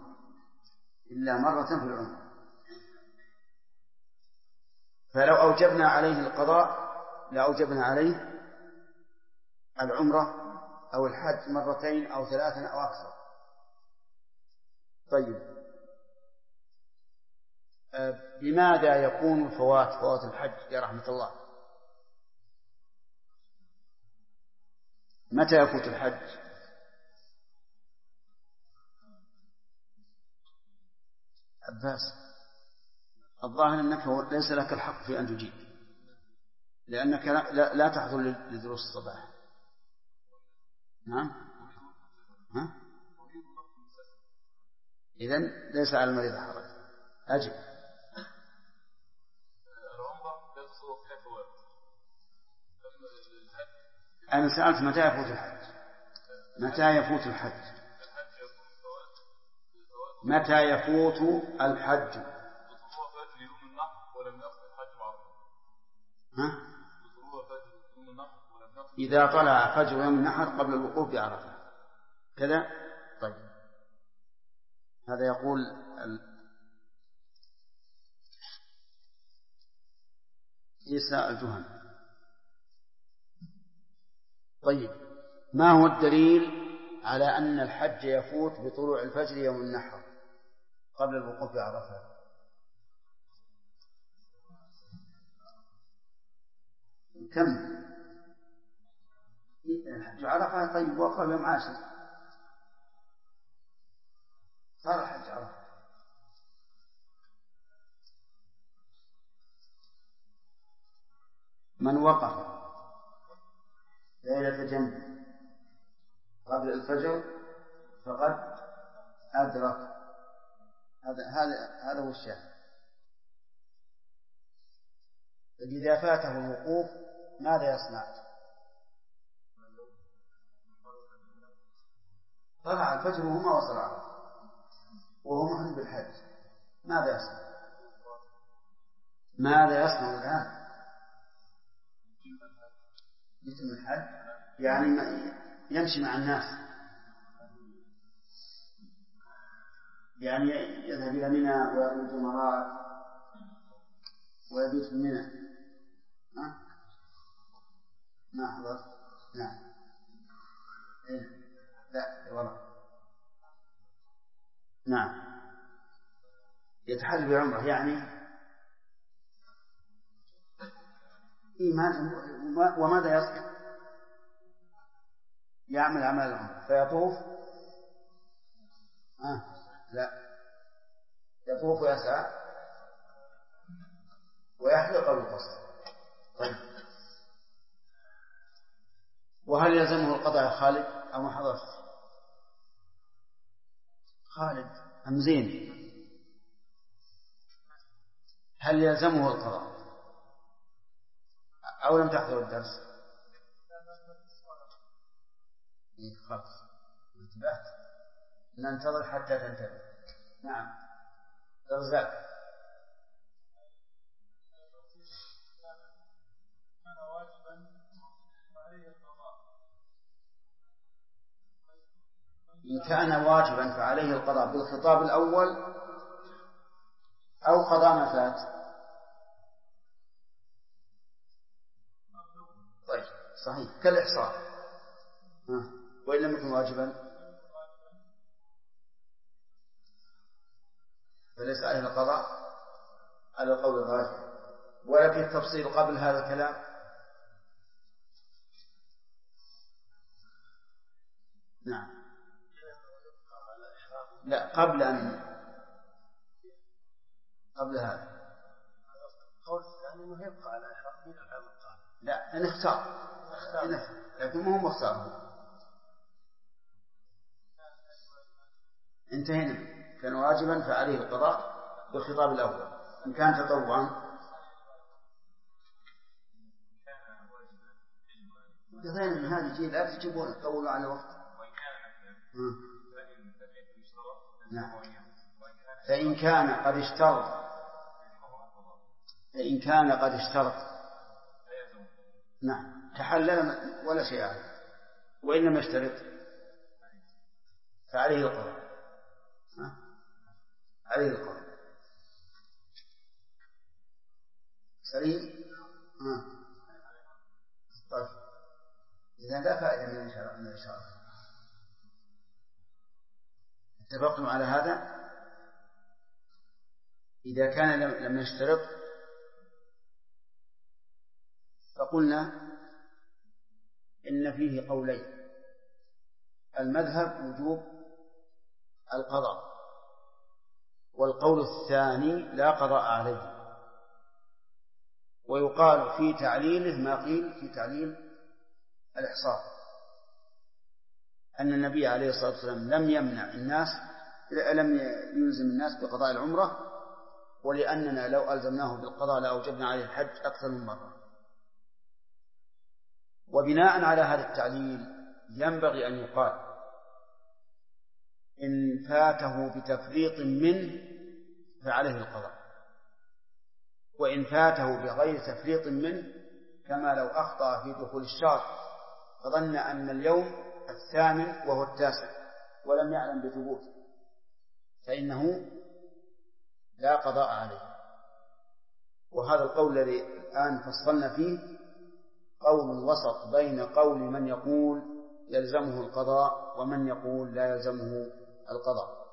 Speaker 2: فلو أوجبنا عليه القضاء لأوجبنا عليه العمرة أو الحج مرتين أو ثلاثا أو أكثر. طيب، بماذا يكون فوات الحج يا رحمة الله؟ متى يفوت الحج؟ عباس، الظاهر أنك ليس لك الحق في أن تجيب، لأنك لا تحضر لدروس الصباح. نعم، إذن ليس على المريض حرج. أجب. أنا سألت متى يفوت الحج؟ متى يفوت الحج؟ إذا طلع فجر يوم النحر قبل الوقوف بعرفة كذا. طيب، هذا يقول عيسى الجهني. طيب، ما هو الدليل على أن الحج يفوت بطلوع الفجر يوم النحر قبل الوقوف بعرفة؟ كم الحج عرفة؟ طيب، وقف يوم عاشر صار الحج عرفة. من وقف ليلة جنب قبل الفجر فقد أدرك. هذا هو الشاهد. إذا فاته الوقوف ماذا يصنع؟ طلع الفجر وهو ما وصل عرفة وهو محرم بالحج، ماذا يصنع الآن؟ يتم الحج، يعني يمشي مع الناس، يعني يذهب إلى منى ويرمي الجمرات ويبيت في منى. ما حضر؟ نعم. لا والله. نعم، يتحل بعمره يعني إيمان. وماذا يصنع؟ يعمل عمل العمر فيطوف؟ لا، يطوف ويسعى ويحلق أو يقصر. طيب، وهل يلزمه القضاء يا خالد أو ما حضرت؟ خالد أم زين، هل يلزمه القضاء أو لم تحضر الدرس؟ خلاص، انتبهت، ننتظر حتى تنتبه. نعم، درزاك. إن كان واجبا فعليه القضاء بالخطاب الأول أو قضاء ما فات. طيب، صحيح، كالإحصاء. وإن لم يكن واجبا فليس عليه القضاء على القول الراجح. ولا في التفصيل قبل هذا الكلام نعم. لا، قبل هذا
Speaker 4: قول الثاني انه يبقى على احرام من العام القادم.
Speaker 2: لا، ان اختار لكن ما هو مختار. انتهينا. كان واجبا فعليه القضاء بالخطاب الأول. إن كان تطوعا بغير من هذه الشيء لا تجيبون تطولوا على الوقت. نعم. فإن كان قد اشترط نعم تحلل ولا شيء عليه، وإن لم يشترط فعليه القضاء. عليه القضاء. سليم. طيب، إذا لا فائدة من الإشارة. اتفقتم على هذا؟ إذا كان لم يشترط فقلنا إن فيه قولين. المذهب وجوب القضاء، والقول الثاني لا قضاء عليه. ويقال في تعليله ما قيل في تعليل الإحصار، أن النبي عليه الصلاة والسلام لم يلزم الناس بقضاء العمرة، ولأننا لو ألزمناه بالقضاء لأوجبنا عليه الحج أكثر من مرة. وبناء على هذا التعليل ينبغي أن يقال إن فاته بتفريط منه فعليه القضاء، وإن فاته بغير تفريط منه، كما لو أخطأ في دخول الشهر فظن أن اليوم 8 وهو 9 ولم يعلم بثبوته، فإنه لا قضاء عليه. وهذا القول الذي الآن فصلنا فيه قول وسط بين قول من يقول يلزمه القضاء ومن يقول لا يلزمه القضاء.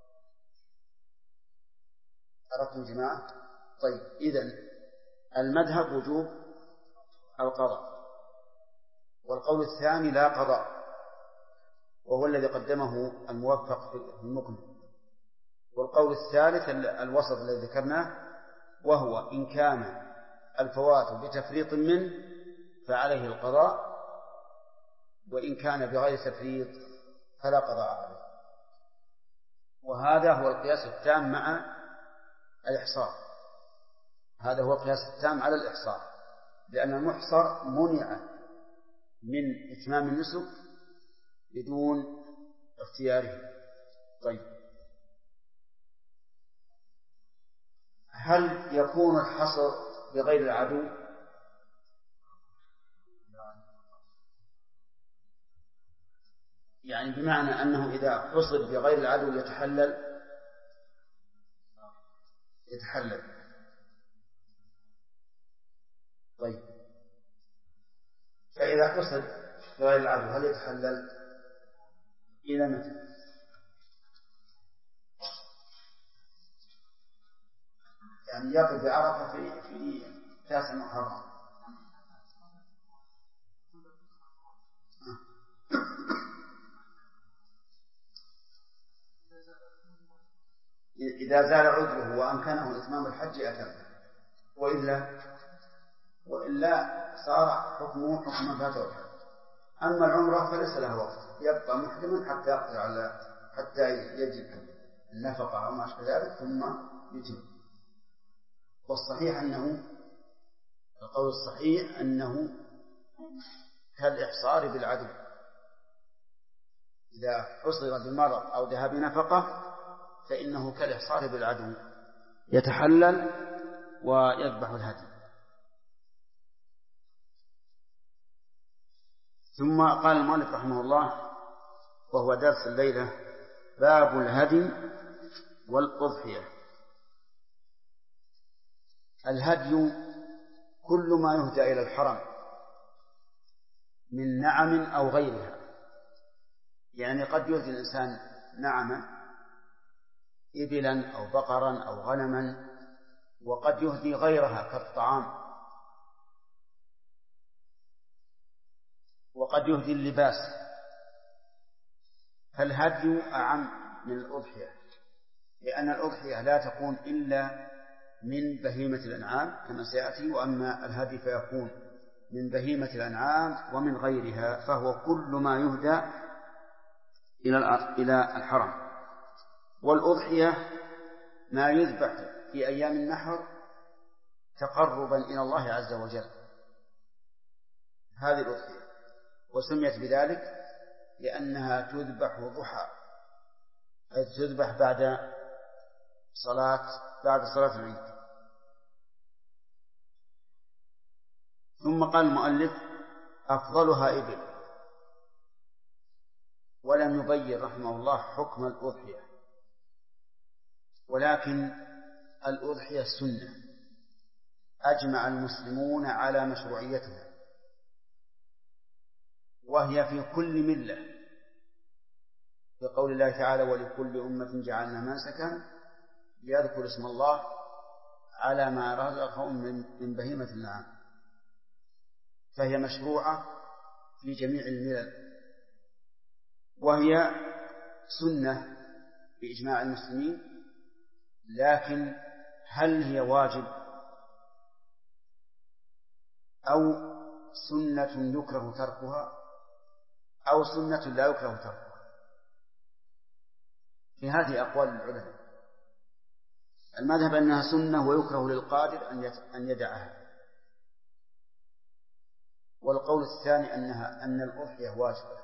Speaker 2: عرفتم جماعة؟ طيب، إذن المذهب وجوب القضاء، والقول الثاني لا قضاء، وهو الذي قدمه الموفق في المقنع. والقول الثالث الوسط الذي ذكرناه، وهو إن كان الفوات بتفريط منه فعليه القضاء، وإن كان بغير تفريط فلا قضاء عليه. وهذا هو القياس التام مع الإحصار. هذا هو القياس التام على الإحصار، لأن المحصر منع من إتمام النسك بدون اختياره. طيب، هل يكون الحصر بغير العدو؟ يعني بمعنى أنه إذا حصر بغير العدو يتحلل. طيب، فإذا حصر بغير العدو هل يتحلل؟ إلى متى؟ يعني يقف بعرفة في 9 محرم. إذا زال عذره وأمكنه إتمام الحج أتم، وإلا صار حكمه حكم من فاته الحج. أما العمرة فليس لها وقت، يبقى محرما حتى يقدر حتى يجب النفقة أو ما أشبه ذلك ثم يتم. والصحيح القول الصحيح أنه كالإحصار بالعدو، إذا حصر بمرض أو ذهاب نفقة فإنه كالإحصار بالعدو، يتحلل ويذبح الهدي. ثم قال المؤلف رحمه الله، وهو درس الليلة: باب الهدي والأضحية. الهدي كل ما يهدى إلى الحرم من نعم أو غيرها، يعني قد يهدي الإنسان نعما إبلا أو بقرا أو غنما، وقد يهدي غيرها كالطعام، وقد يهدي اللباس، فالهدي أعم من الأضحية، لأن الأضحية لا تكون إلا من بهيمة الأنعام كما سيأتي، وأما الهدي فيكون من بهيمة الأنعام ومن غيرها، فهو كل ما يهدى إلى الحرم. والأضحية ما يذبح في أيام النحر تقربا إلى الله عز وجل، هذه الأضحية، وسميت بذلك لأنها تذبح ضحى، أي تذبح بعد صلاة العيد. ثم قال المؤلف أفضلها إبل، ولم يبين رحمه الله حكم الأضحية، ولكن الأضحية سنة أجمع المسلمون على مشروعيتها، وهي في كل ملة، بقول الله تعالى ولكل أمة جعلنا منسكا ليذكر اسم الله على ما رزقهم من بهيمة الأنعام، فهي مشروعة في جميع الملل، وهي سنة بإجماع المسلمين. لكن هل هي واجب أو سنة يكره تركها أو سنة لا يكره تركها؟ في هذه أقوال العلماء. المذهب أنها سنة ويكره للقادر أن يدعها، والقول الثاني أن الأضحية واجبة،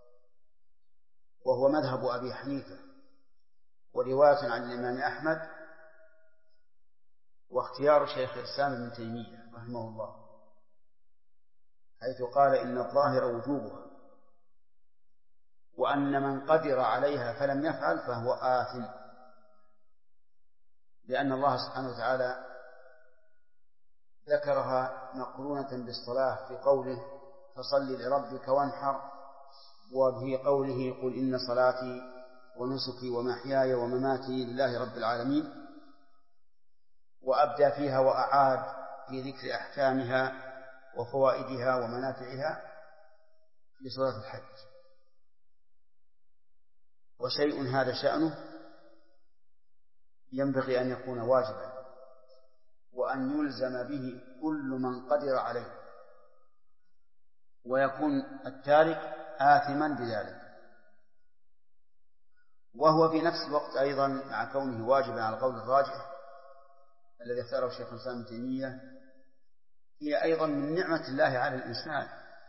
Speaker 2: وهو مذهب أبي حنيفة ورواية عن الإمام أحمد واختيار شيخ الإسلام ابن تيمية رحمه الله، حيث قال إن الظاهر وجوبها، وأن من قدر عليها فلم يفعل فهو آثم، لأن الله سبحانه وتعالى ذكرها مقرونة بالصلاة في قوله فصل لربك وانحر، وفي قوله قل إن صلاتي ونسكي ومحياي ومماتي لله رب العالمين، وأبدى فيها وأعاد في ذكر أحكامها وفوائدها ومنافعها في سورة الحج. وشيء هذا شأنه ينبغي أن يكون واجبا، وأن يلزم به كل من قدر عليه، ويكون التارك آثما بذلك. وهو في نفس الوقت أيضا مع كونه واجبا على القول الراجح الذي اختاره شيخ الإسلام ابن تيمية، هي أيضا من نعمة الله على الإنسان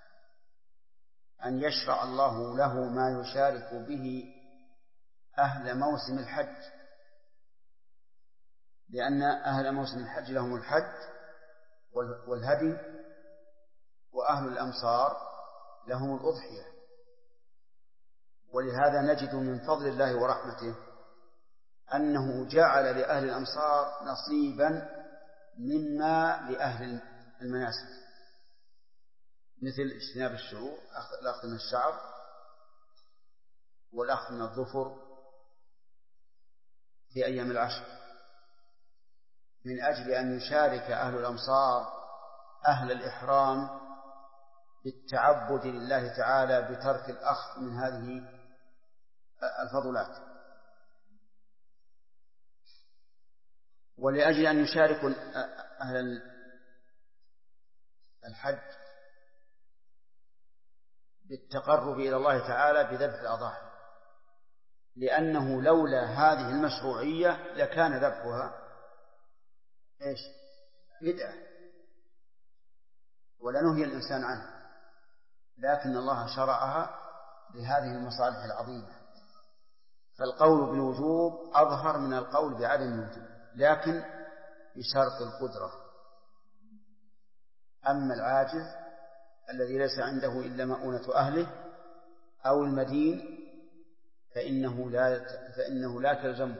Speaker 2: أن يشرع الله له ما يشارك به أهل موسم الحج، لأن أهل موسم الحج لهم الحج والهدي، وأهل الأمصار لهم الأضحية. ولهذا نجد من فضل الله ورحمته أنه جعل لأهل الأمصار نصيبا مما لأهل المناسك، مثل اجتناب الشعور، الأخذ من الشعر والأخذ من الظفر في أيام العشر، من أجل أن يشارك أهل الأمصار أهل الإحرام بالتعبد لله تعالى بترك الأخذ من هذه الفضلات، ولأجل أن يشاركوا أهل الحج بالتقرب إلى الله تعالى بذبح الأضاحي، لأنه لولا هذه المشروعية لكان ذبحها بدعة ولنهي الإنسان عنه، لكن الله شرعها لهذه المصالح العظيمة. فالقول بالوجوب أظهر من القول بعدم الوجوب، لكن بشرط القدرة. أما العاجز الذي ليس عنده إلا مؤونة أهله أو المدين فإنه لا تلزمه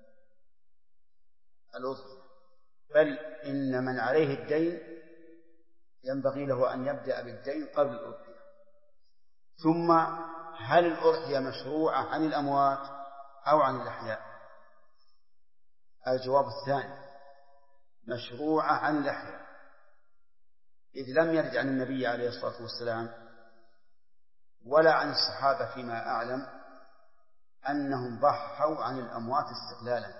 Speaker 2: الأضحية، بل إن من عليه الدين ينبغي له أن يبدأ بالدين قبل الأضحية. ثم هل الأضحية مشروعة عن الأموات أو عن الأحياء؟ الجواب الثاني، مشروعة عن الأحياء، إذ لم يرد عن النبي عليه الصلاة والسلام ولا عن الصحابة فيما أعلم أنهم ضحوا عن الأموات استقلالا،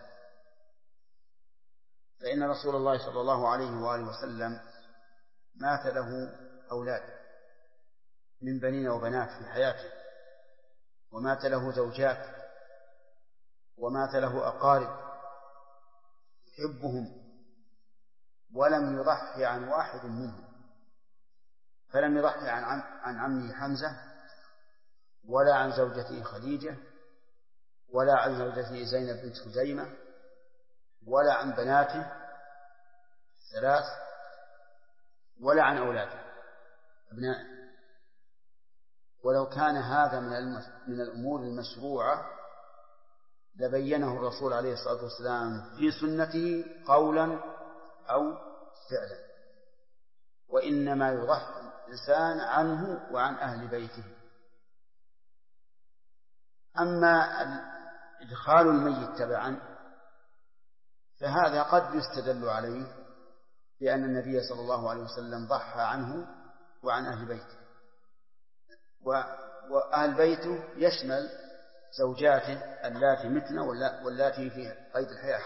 Speaker 2: فإن رسول الله صلى الله عليه وآله وسلم مات له أولاد من بنين وبنات في حياته، ومات له زوجات، ومات له أقارب يحبهم، ولم يضحي عن واحد منهم، فلم يضحي عن عمه حمزة، ولا عن زوجته خديجة، ولا عن زوجته زينب بنت خزيمة، ولا عن بناته الثلاث، ولا عن أولاده أبنائه. ولو كان هذا من الأمور المشروعة لبينه الرسول عليه الصلاة والسلام في سنته قولا أو فعلا، وإنما يضحي الإنسان عنه وعن أهل بيته. أما إدخال الميت تبعا فهذا قد يستدل عليه بأن النبي صلى الله عليه وسلم ضحى عنه وعن أهل بيته، وأهل بيته يشمل زوجاته اللاتي متن واللاتي في قيد الحياة،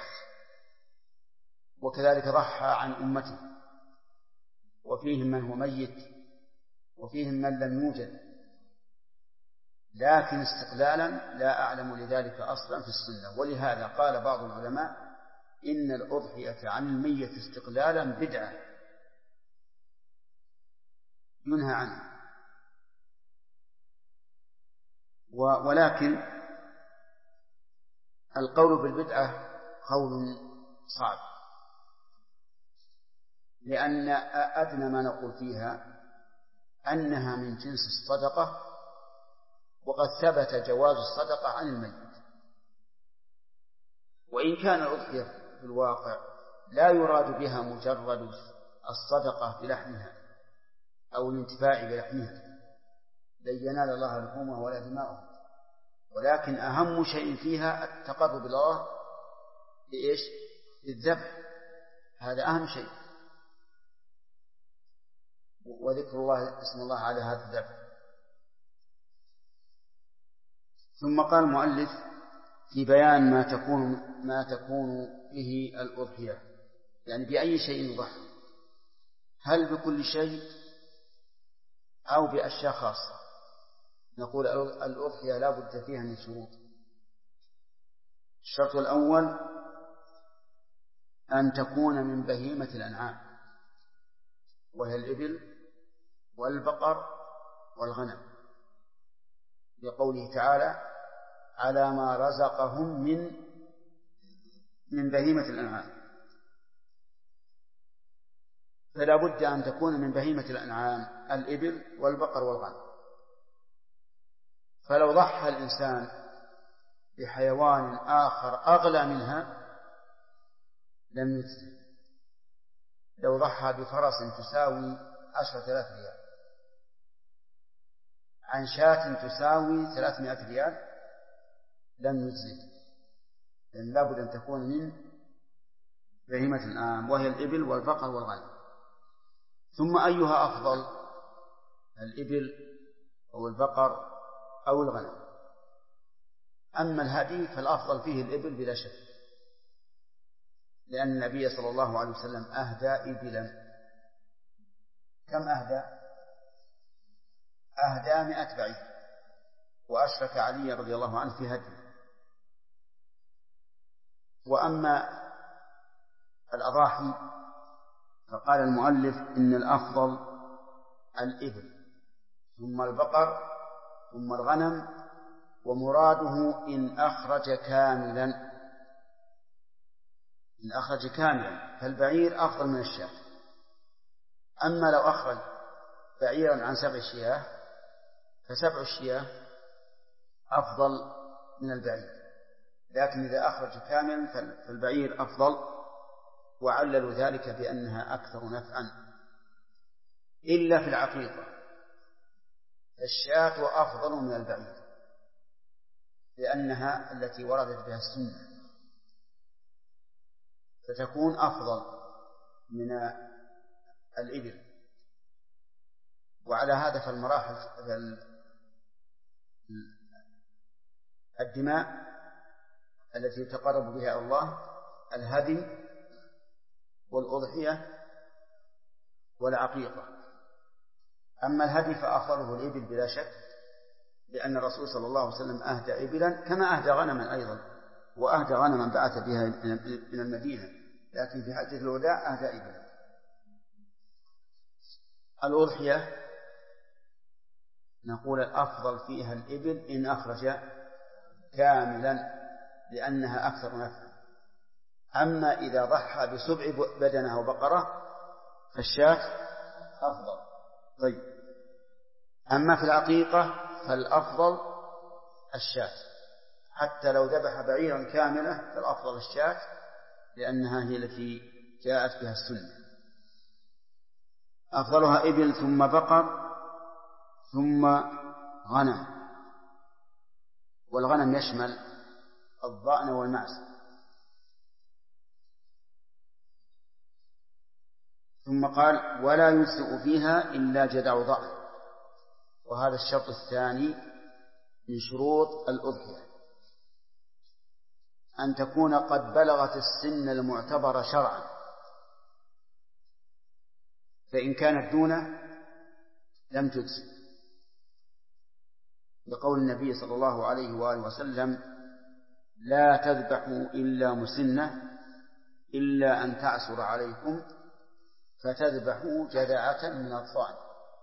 Speaker 2: وكذلك ضحى عن أمته، وفيهم من هو ميت وفيهم من لم يوجد، لكن استقلالا لا أعلم لذلك أصلا في السنة. ولهذا قال بعض العلماء إن الأضحية عن الميت استقلالا بدعة ينهى عنه، ولكن القول بالبدعة قول صعب، لأن أدنى ما نقول فيها أنها من جنس الصدقة، وقد ثبت جواز الصدقة عن الميت. وإن كان الأضحية في الواقع لا يراد بها مجرد الصدقة بلحمها أو الانتفاع بلحمها، لن ينال الله لحومها ولا دماؤها، ولكن أهم شيء فيها التقرب إلى الله بإيش؟ بالذبح، هذا أهم شيء، وذكر الله اسم الله على هذا الذبح. ثم قال المؤلف في بيان ما تكون به الأضحية، يعني بأي شيء يضحى، هل بكل شيء أو بأشياء خاصة؟ نقول الأضحية لا بد فيها من شروط. الشرط الأول أن تكون من بهيمة الأنعام، وهي الإبل والبقر والغنم، لقوله تعالى على ما رزقهم من بهيمة الأنعام، فلا بد أن تكون من بهيمة الأنعام الإبل والبقر والغنم. فلو ضحى الإنسان بحيوان آخر أغلى منها لم يجزه. لو ضحى بفرس تساوي 10,000 ريال عن شاة تساوي 300 ريال لم يجزه، لأن لابد أن تكون من بهيمة الأنعام وهي الإبل والبقر والغنم. ثم أيها أفضل، الإبل أو البقر أو الغنم؟ أما الهدي فالأفضل فيه الإبل بلا شك، لأن النبي صلى الله عليه وسلم أهدى إبلا. كم أهدى؟ أهدى 100 بعير، وأشرك علي رضي الله عنه في هدي. وأما الأضاحي فقال المؤلف إن الأفضل الإبل ثم البقر ثم الغنم، ومراده إن أخرج كاملا، إن أخرج كاملا فالبعير أفضل من الشاة. أما لو أخرج بعيرا عن 7 شياه ف7 الشياه أفضل من البعير، لكن إذا أخرج كاملا فالبعير أفضل، وعللوا ذلك بأنها أكثر نفعا. إلا في العقيقة الشاة أفضل من البعير، لأنها التي وردت بها السنة، فتكون أفضل من الإبل. وعلى هذا فالمراحل الدماء التي يتقرب بها الله الهدي والأضحية والعقيقة. أما الهدي فأفضله الإبل بلا شك، لأن الرسول صلى الله عليه وسلم أهدى إبلا كما أهدى غنما أيضا، وأهدى غنما بعث بها من المدينة، لكن في حجة الوداع أهدى إبلا. الأضحية نقول الأفضل فيها الإبل إن أخرج كاملا لأنها أكثر نفعا. أما إذا ضحى بسبع بدنة وبقرة فالشاة أفضل. طيب، أما في العقيقة فالأفضل الشاة، حتى لو ذبح بعيرا كاملة فالأفضل الشاة، لأنها هي التي جاءت بها السنة. أفضلها إبل ثم بقر ثم غنم، والغنم يشمل الضأن والمعز. ثم قال ولا يجزئ فيها إلا جدع ضأن، وهذا الشرط الثاني من شروط الأضحية، أن تكون قد بلغت السن المعتبر شرعا، فإن كانت دونه لم تجزئ، لقول النبي صلى الله عليه وآله وسلم لا تذبحوا إلا مسنة إلا أن تعسر عليكم فتذبحوا جذعة من الضأن.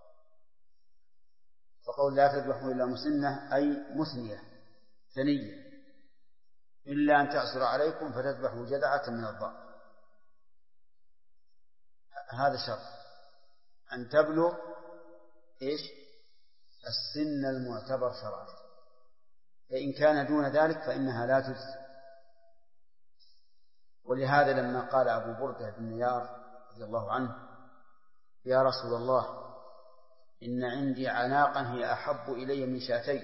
Speaker 2: فقول لا تذبحوا إلا مسنة أي مثنية ثنية، إلا أن تعسر عليكم فتذبحوا جذعة من الضأن. هذا شرط، أن تبلغ السن المعتبر شرعا، فإن كان دون ذلك فإنها لا تجزي. ولهذا لما قال أبو بردة بن نيار رضي الله عنه يا رسول الله إن عندي عناقا هي أحب إلي من شاتين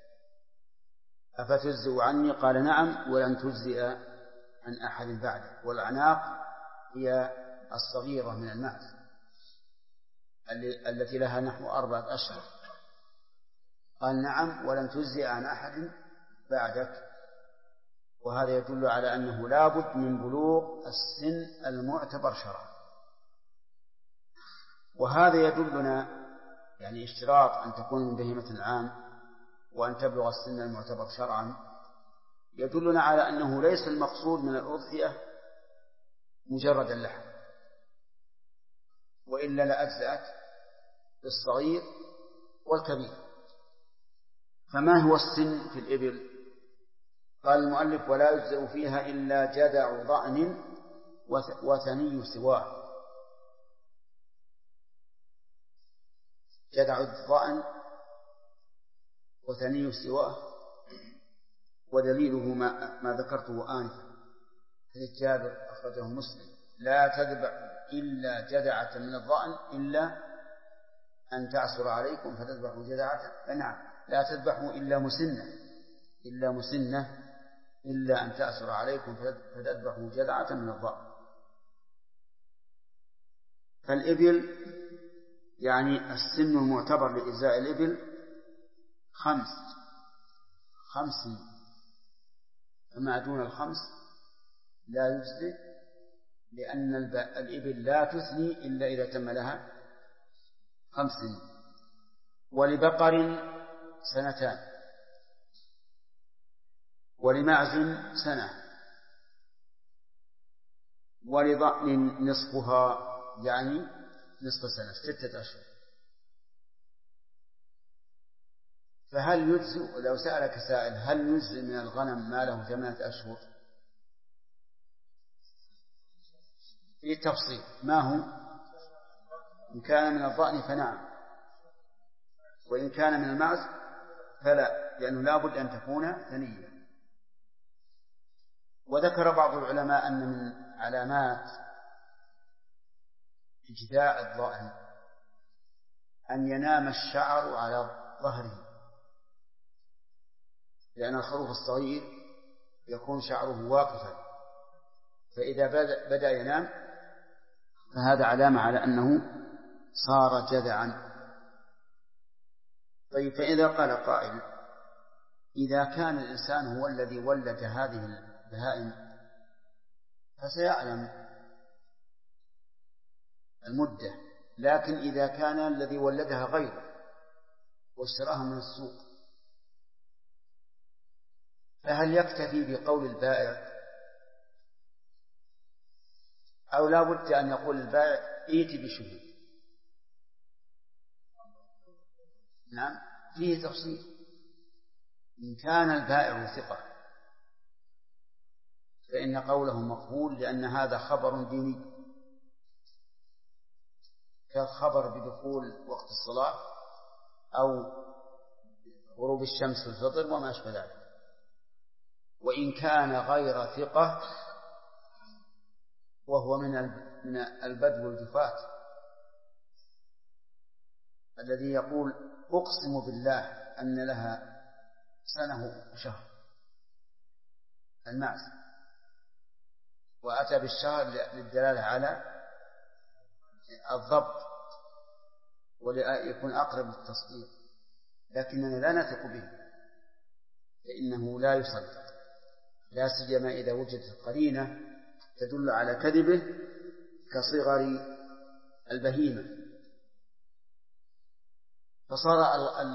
Speaker 2: أفتجزئ عني؟ قال نعم ولن تجزئ عن أحد بعده. والعناق هي الصغيرة من المعز التي لها نحو 4 أشهر. قال نعم ولن تجزئ عن أحد بعدك. وهذا يدل على أنه لا بد من بلوغ السن المعتبر شرعا. وهذا يدلنا يعني اشتراط أن تكون من بهيمة العام وأن تبلغ السن المعتبر شرعا، يدلنا على أنه ليس المقصود من الأضحية مجرد اللحم، وإلا لأجزأت بالصغير والكبير. فما هو السن في الإبل؟ قال المؤلف ولا يجزئ فيها إلا جدع ضأن وثني سواه. جدع الضأن وثني سواه، ودليله ما ذكرته آنفا حديث جابر أخرجه مسلم لا تذبح إلا جدعة من الضأن إلا أن تعسر عليكم فتذبحوا جدعة. فنعم لا تذبحوا إلا مسنة إلا أن تعسر عليكم فتذبحوا جدعة من الضأن. فالإبل يعني السن المعتبر لإجزاء الإبل 5 سنين، فما دون 5 لا يجزئ، لأن الإبل لا تثني إلا إذا تم لها 5 سنين. ولبقر 2 سنين، ولمعز 1 سنة، ولضأن نصفها يعني نصف سنة 6 أشهر. فهل يجزئ؟ لو سألك سائل هل يجزئ من الغنم ما له 8 أشهر؟ في تفصيل ما هو؟ إن كان من الضأن فنعم، وإن كان من المعز فلا، لأنه لا بد أن تكون ثنية. وذكر بعض العلماء أن من علامات إجزاء الضأن أن ينام الشعر على ظهره، لأن الخروف الصغير يكون شعره واقفا، فإذا بدأ ينام فهذا علامة على أنه صار جذعا. طيب، فإذا قال قائل إذا كان الإنسان هو الذي ولد هذه البهائم فسيعلم المدة، لكن إذا كان الذي ولدها غيره واشتراها من السوق فهل يكتفي بقول البائع أو لا بد أن يقول البائع ائت بشهود؟ نعم، فيه تفصيل. إن كان البائع ثقة فإن قوله مقبول، لأن هذا خبر ديني كالخبر بدخول وقت الصلاة أو غروب الشمس في الفطر وما أشبه ذلك. وإن كان غير ثقة وهو من البدو والجفاة الذي يقول أقسم بالله أن لها سنة وشهر المعز، وأتى بالشهر للدلالة على الضبط وليكون أقرب للتصديق، لكننا لا نثق به فإنه لا يصدق، لا سيما إذا وجدت قرينة تدل على كذبه كصغر البهيمة. فصار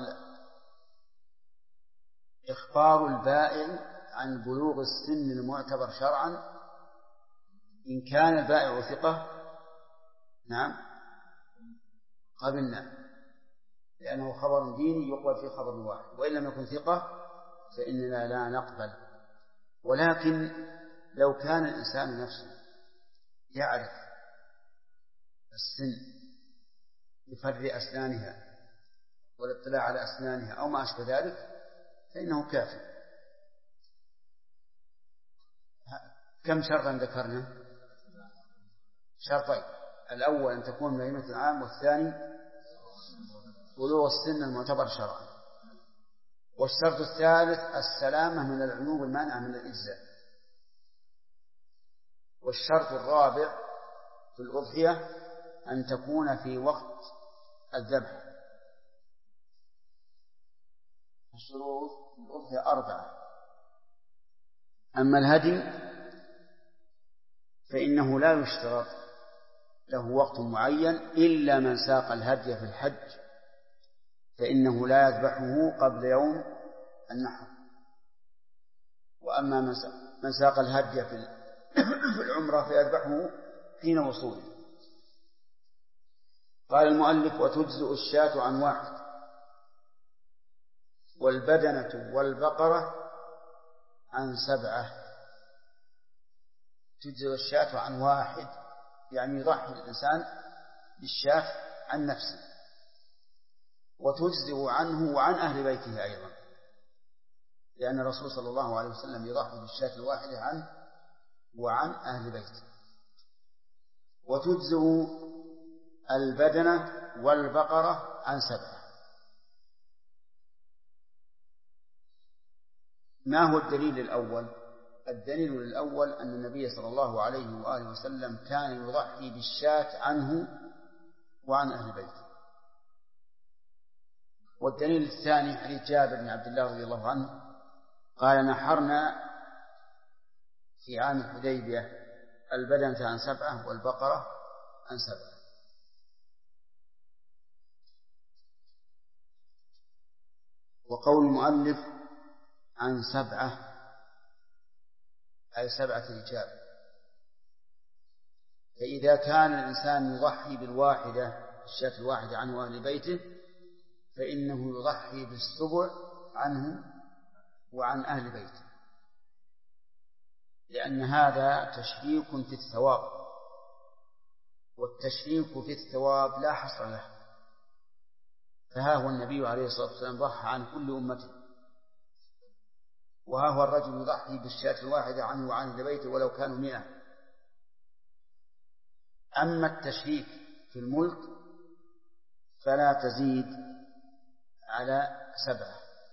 Speaker 2: إخبار البائع عن بلوغ السن المعتبر شرعا إن كان البائع ثقة نعم قبلنا، لأنه خبر ديني يقبل في خبر واحد، وإن لم يكن ثقة فإننا لا نقبل. ولكن لو كان الإنسان نفسه يعرف السن بفر أسنانها والاطلاع على أسنانها أو ما أشبه ذلك فإنه كافي. كم شرطا ذكرنا؟ شرطين: الأول أن تكون بهيمة العام، والثاني بلوغ السن المعتبر شرعا. والشرط الثالث السلامة من العيوب المانعة من الإجزاء. والشرط الرابع في الأضحية أن تكون في وقت الذبح. الشروط الأضحية 4. أما الهدي فإنه لا يشترط له وقت معين إلا من ساق الهدي في الحج، فإنه لا يذبحه قبل يوم النحر. وأما من ساق الهدي في العمرة فيذبحه حين وصوله. قال المؤلف: وتجزئ الشاة عن واحد، والبدنة والبقرة عن 7. تجزئ الشاة عن واحد يعني يضحي الإنسان بالشاة عن نفسه، وتجزئ عنه وعن أهل بيته أيضا، لأن الرسول صلى الله عليه وسلم يضحي بالشاة الواحدة عنه وعن أهل بيته. وتجزئ البدنة والبقرة عن 7. ما هو الدليل الأول؟ الدليل الأول أن النبي صلى الله عليه وآله وسلم كان يضحي بالشاة عنه وعن أهل بيته. والدليل الثاني حديث جابر بن عبد الله رضي الله عنه قال: نحرنا في عام الحديبية البدنة عن 7 والبقرة عن 7. وقول المؤلف عن 7 أي 7 رجال، فإذا كان الإنسان يضحي بالواحدة الشاة الواحدة عنه أهل بيته فإنه يضحي بالسبع عنه وعن أهل بيته، لأن هذا تشريك في الثواب، والتشريك في الثواب لا حصر له. فها هو النبي عليه الصلاة والسلام ضحى عن كل أمته، وها هو الرجل يضحي بالشاة الواحدة عنه وعن أهل بيته ولو كانوا 100. أما التشريك في الملك فلا تزيد على 7.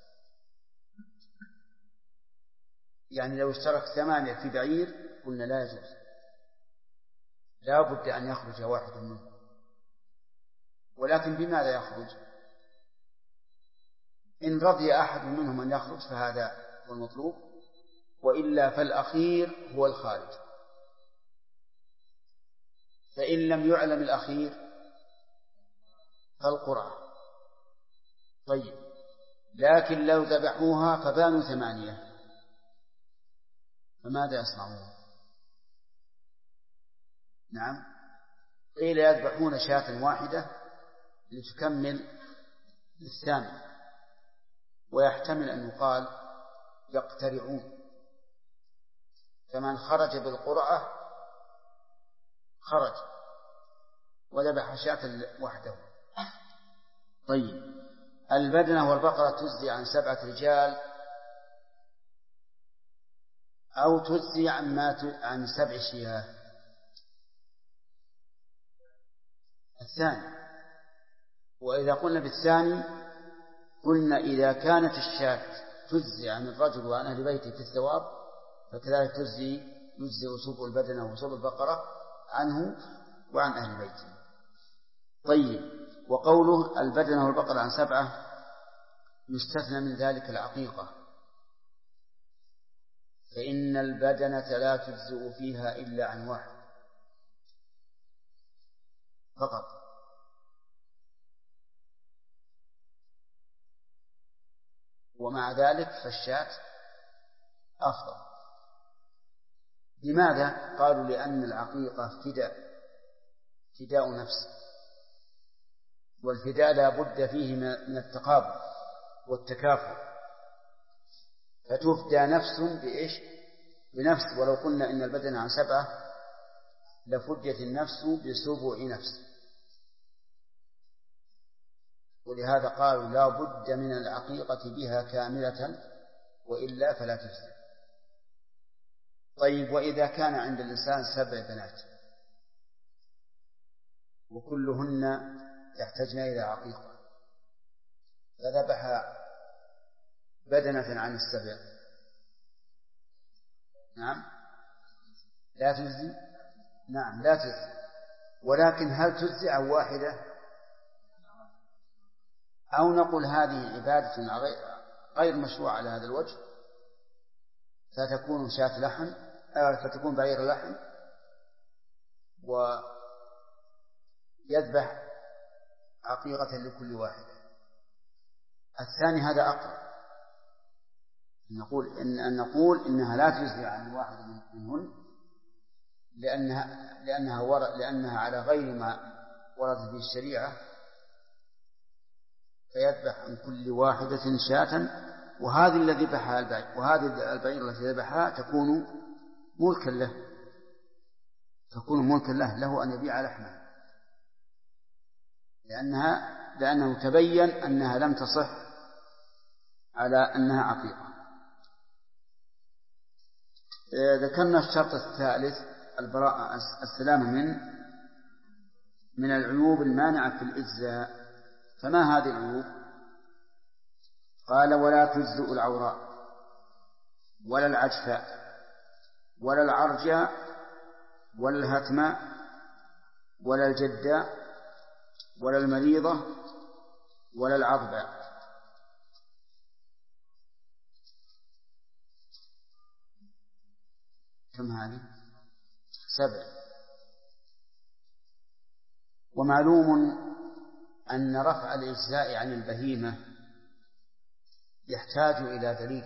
Speaker 2: يعني لو اشترك 8 في بعير قلنا لا يجوز، لا بد أن يخرج واحد منه. ولكن بماذا يخرج؟ إن فإن رضي أحد منهم أن يخرج فهذا هو المطلوب، وإلا فالأخير هو الخارج. فإن لم يعلم الأخير فالقرعة. طيب، لكن لو ذبحوها فبانوا 8 فماذا يصنعون؟ نعم، قيل يذبحون شاة واحدة لتكمل الثامن، ويحتمل أن يقال يقترعون، فمن خرج بالقرعة خرج وذبح شاة وحده. طيب، البدنة والبقرة تجزي عن 7 رجال أو تجزي عن 7 شياه؟ الثاني. وإذا قلنا بالثاني قلنا إذا كانت الشاة تجزي عن الرجل وعن أهل بيته في الثواب، فكذلك يجزي وصوب البدنة وصوب البقرة عنه وعن أهل بيته. طيب، وقوله البدنة والبقرة عن 7 يستثنى من ذلك العقيقة، فإن البدنة لا تجزئ فيها إلا عن 1 فقط. ومع ذلك فالشاة أفضل. لماذا؟ قالوا لأن العقيقة فداء نفس، والفداء لا بد فيه من التقابل والتكافؤ، فتفدى نفس بنفس. ولو قلنا إن البدن عن 7 لفديت النفس ب7 نفس. ولهذا قالوا لا بد من العقيقة بها كاملة، وإلا فلا تجزي. طيب، وإذا كان عند الإنسان 7 بنات وكلهن يحتاجن إلى عقيقة، فذبح بدنة عن 7، نعم لا تجزي. نعم لا تجزي، ولكن هل تجزي عن 1؟ أو نقول هذه عبادة غير مشروعة على هذا الوجه، فتكون شاة لحم، فتكون بعير لحم، ويذبح عقيقة لكل واحدة. الثاني هذا أقرب، أن نقول إنها لا تجزي عن 1 منهن، لأنها على غير ما ورد به الشريعة، فيذبح عن كل واحدة شاة. وهذه الذي ذبحها البعير، وهذه البعير التي ذبحها تكون ملكا له أن يبيع لحمها، لأنه تبين أنها لم تصح على أنها عقيقة. ذكرنا الشرط الثالث البراءة، السلامة من العيوب المانعة في الإجزاء. فما هذه العيوب؟ قال ولا تجزئ العوراء ولا العجفاء ولا العرجاء ولا الهتماء ولا الجداء ولا المريضة ولا العضباء. كم هذه؟ 7. ومعلوم أن رفع الإجزاء عن البهيمة يحتاج إلى دليل،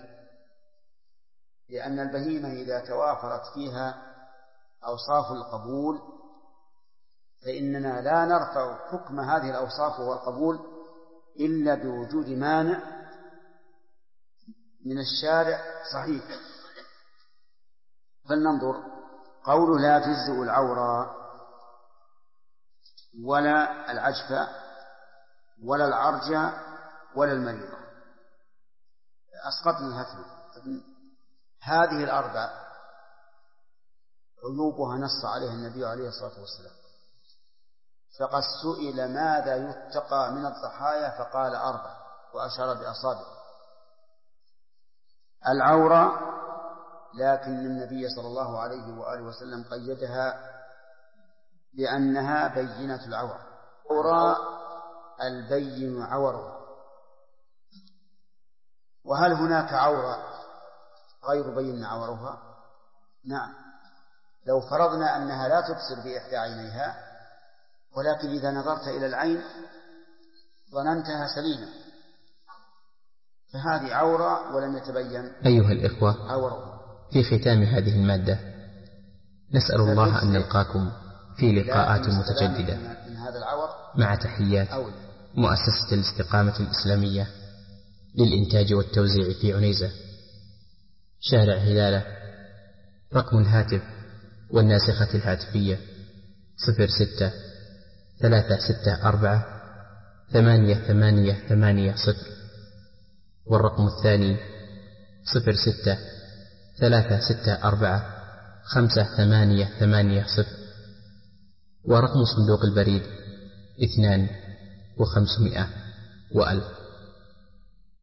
Speaker 2: لأن البهيمة إذا توافرت فيها أوصاف القبول فإننا لا نرفع حكم هذه الأوصاف والقبول إلا بوجود مانع من الشارع صحيح. فلننظر، قوله لا تجزئ العورة ولا العجفة ولا العرجة ولا المريضة، أسقطنا الهتم. هذه الأربع عيوبها نص عليها النبي عليه الصلاة والسلام، فقد سئل ماذا يتقى من الضحايا فقال 4 وأشار بأصابعه. العورة، لكن النبي صلى الله عليه وآله وسلم قيدها بأنها بينة العورة. البين عورها، وهل هناك عورة غير بين عورها؟ نعم، لو فرضنا أنها لا تبصر بإحدى عينيها، ولكن إذا نظرت إلى العين ظننتها سليمة، فهذه عورة ولم يتبين.
Speaker 1: أيها الإخوة،
Speaker 2: عورة.
Speaker 1: في ختام هذه المادة نسأل الله أن نلقاكم في لقاءات متجددة، مع تحيات مؤسسة الاستقامة الإسلامية للإنتاج والتوزيع في عنيزة، شارع هلالة. رقم الهاتف والناسخة الهاتفية 06-364-8880، والرقم الثاني 06-364-5880، ورقم صندوق البريد 2500 و1000.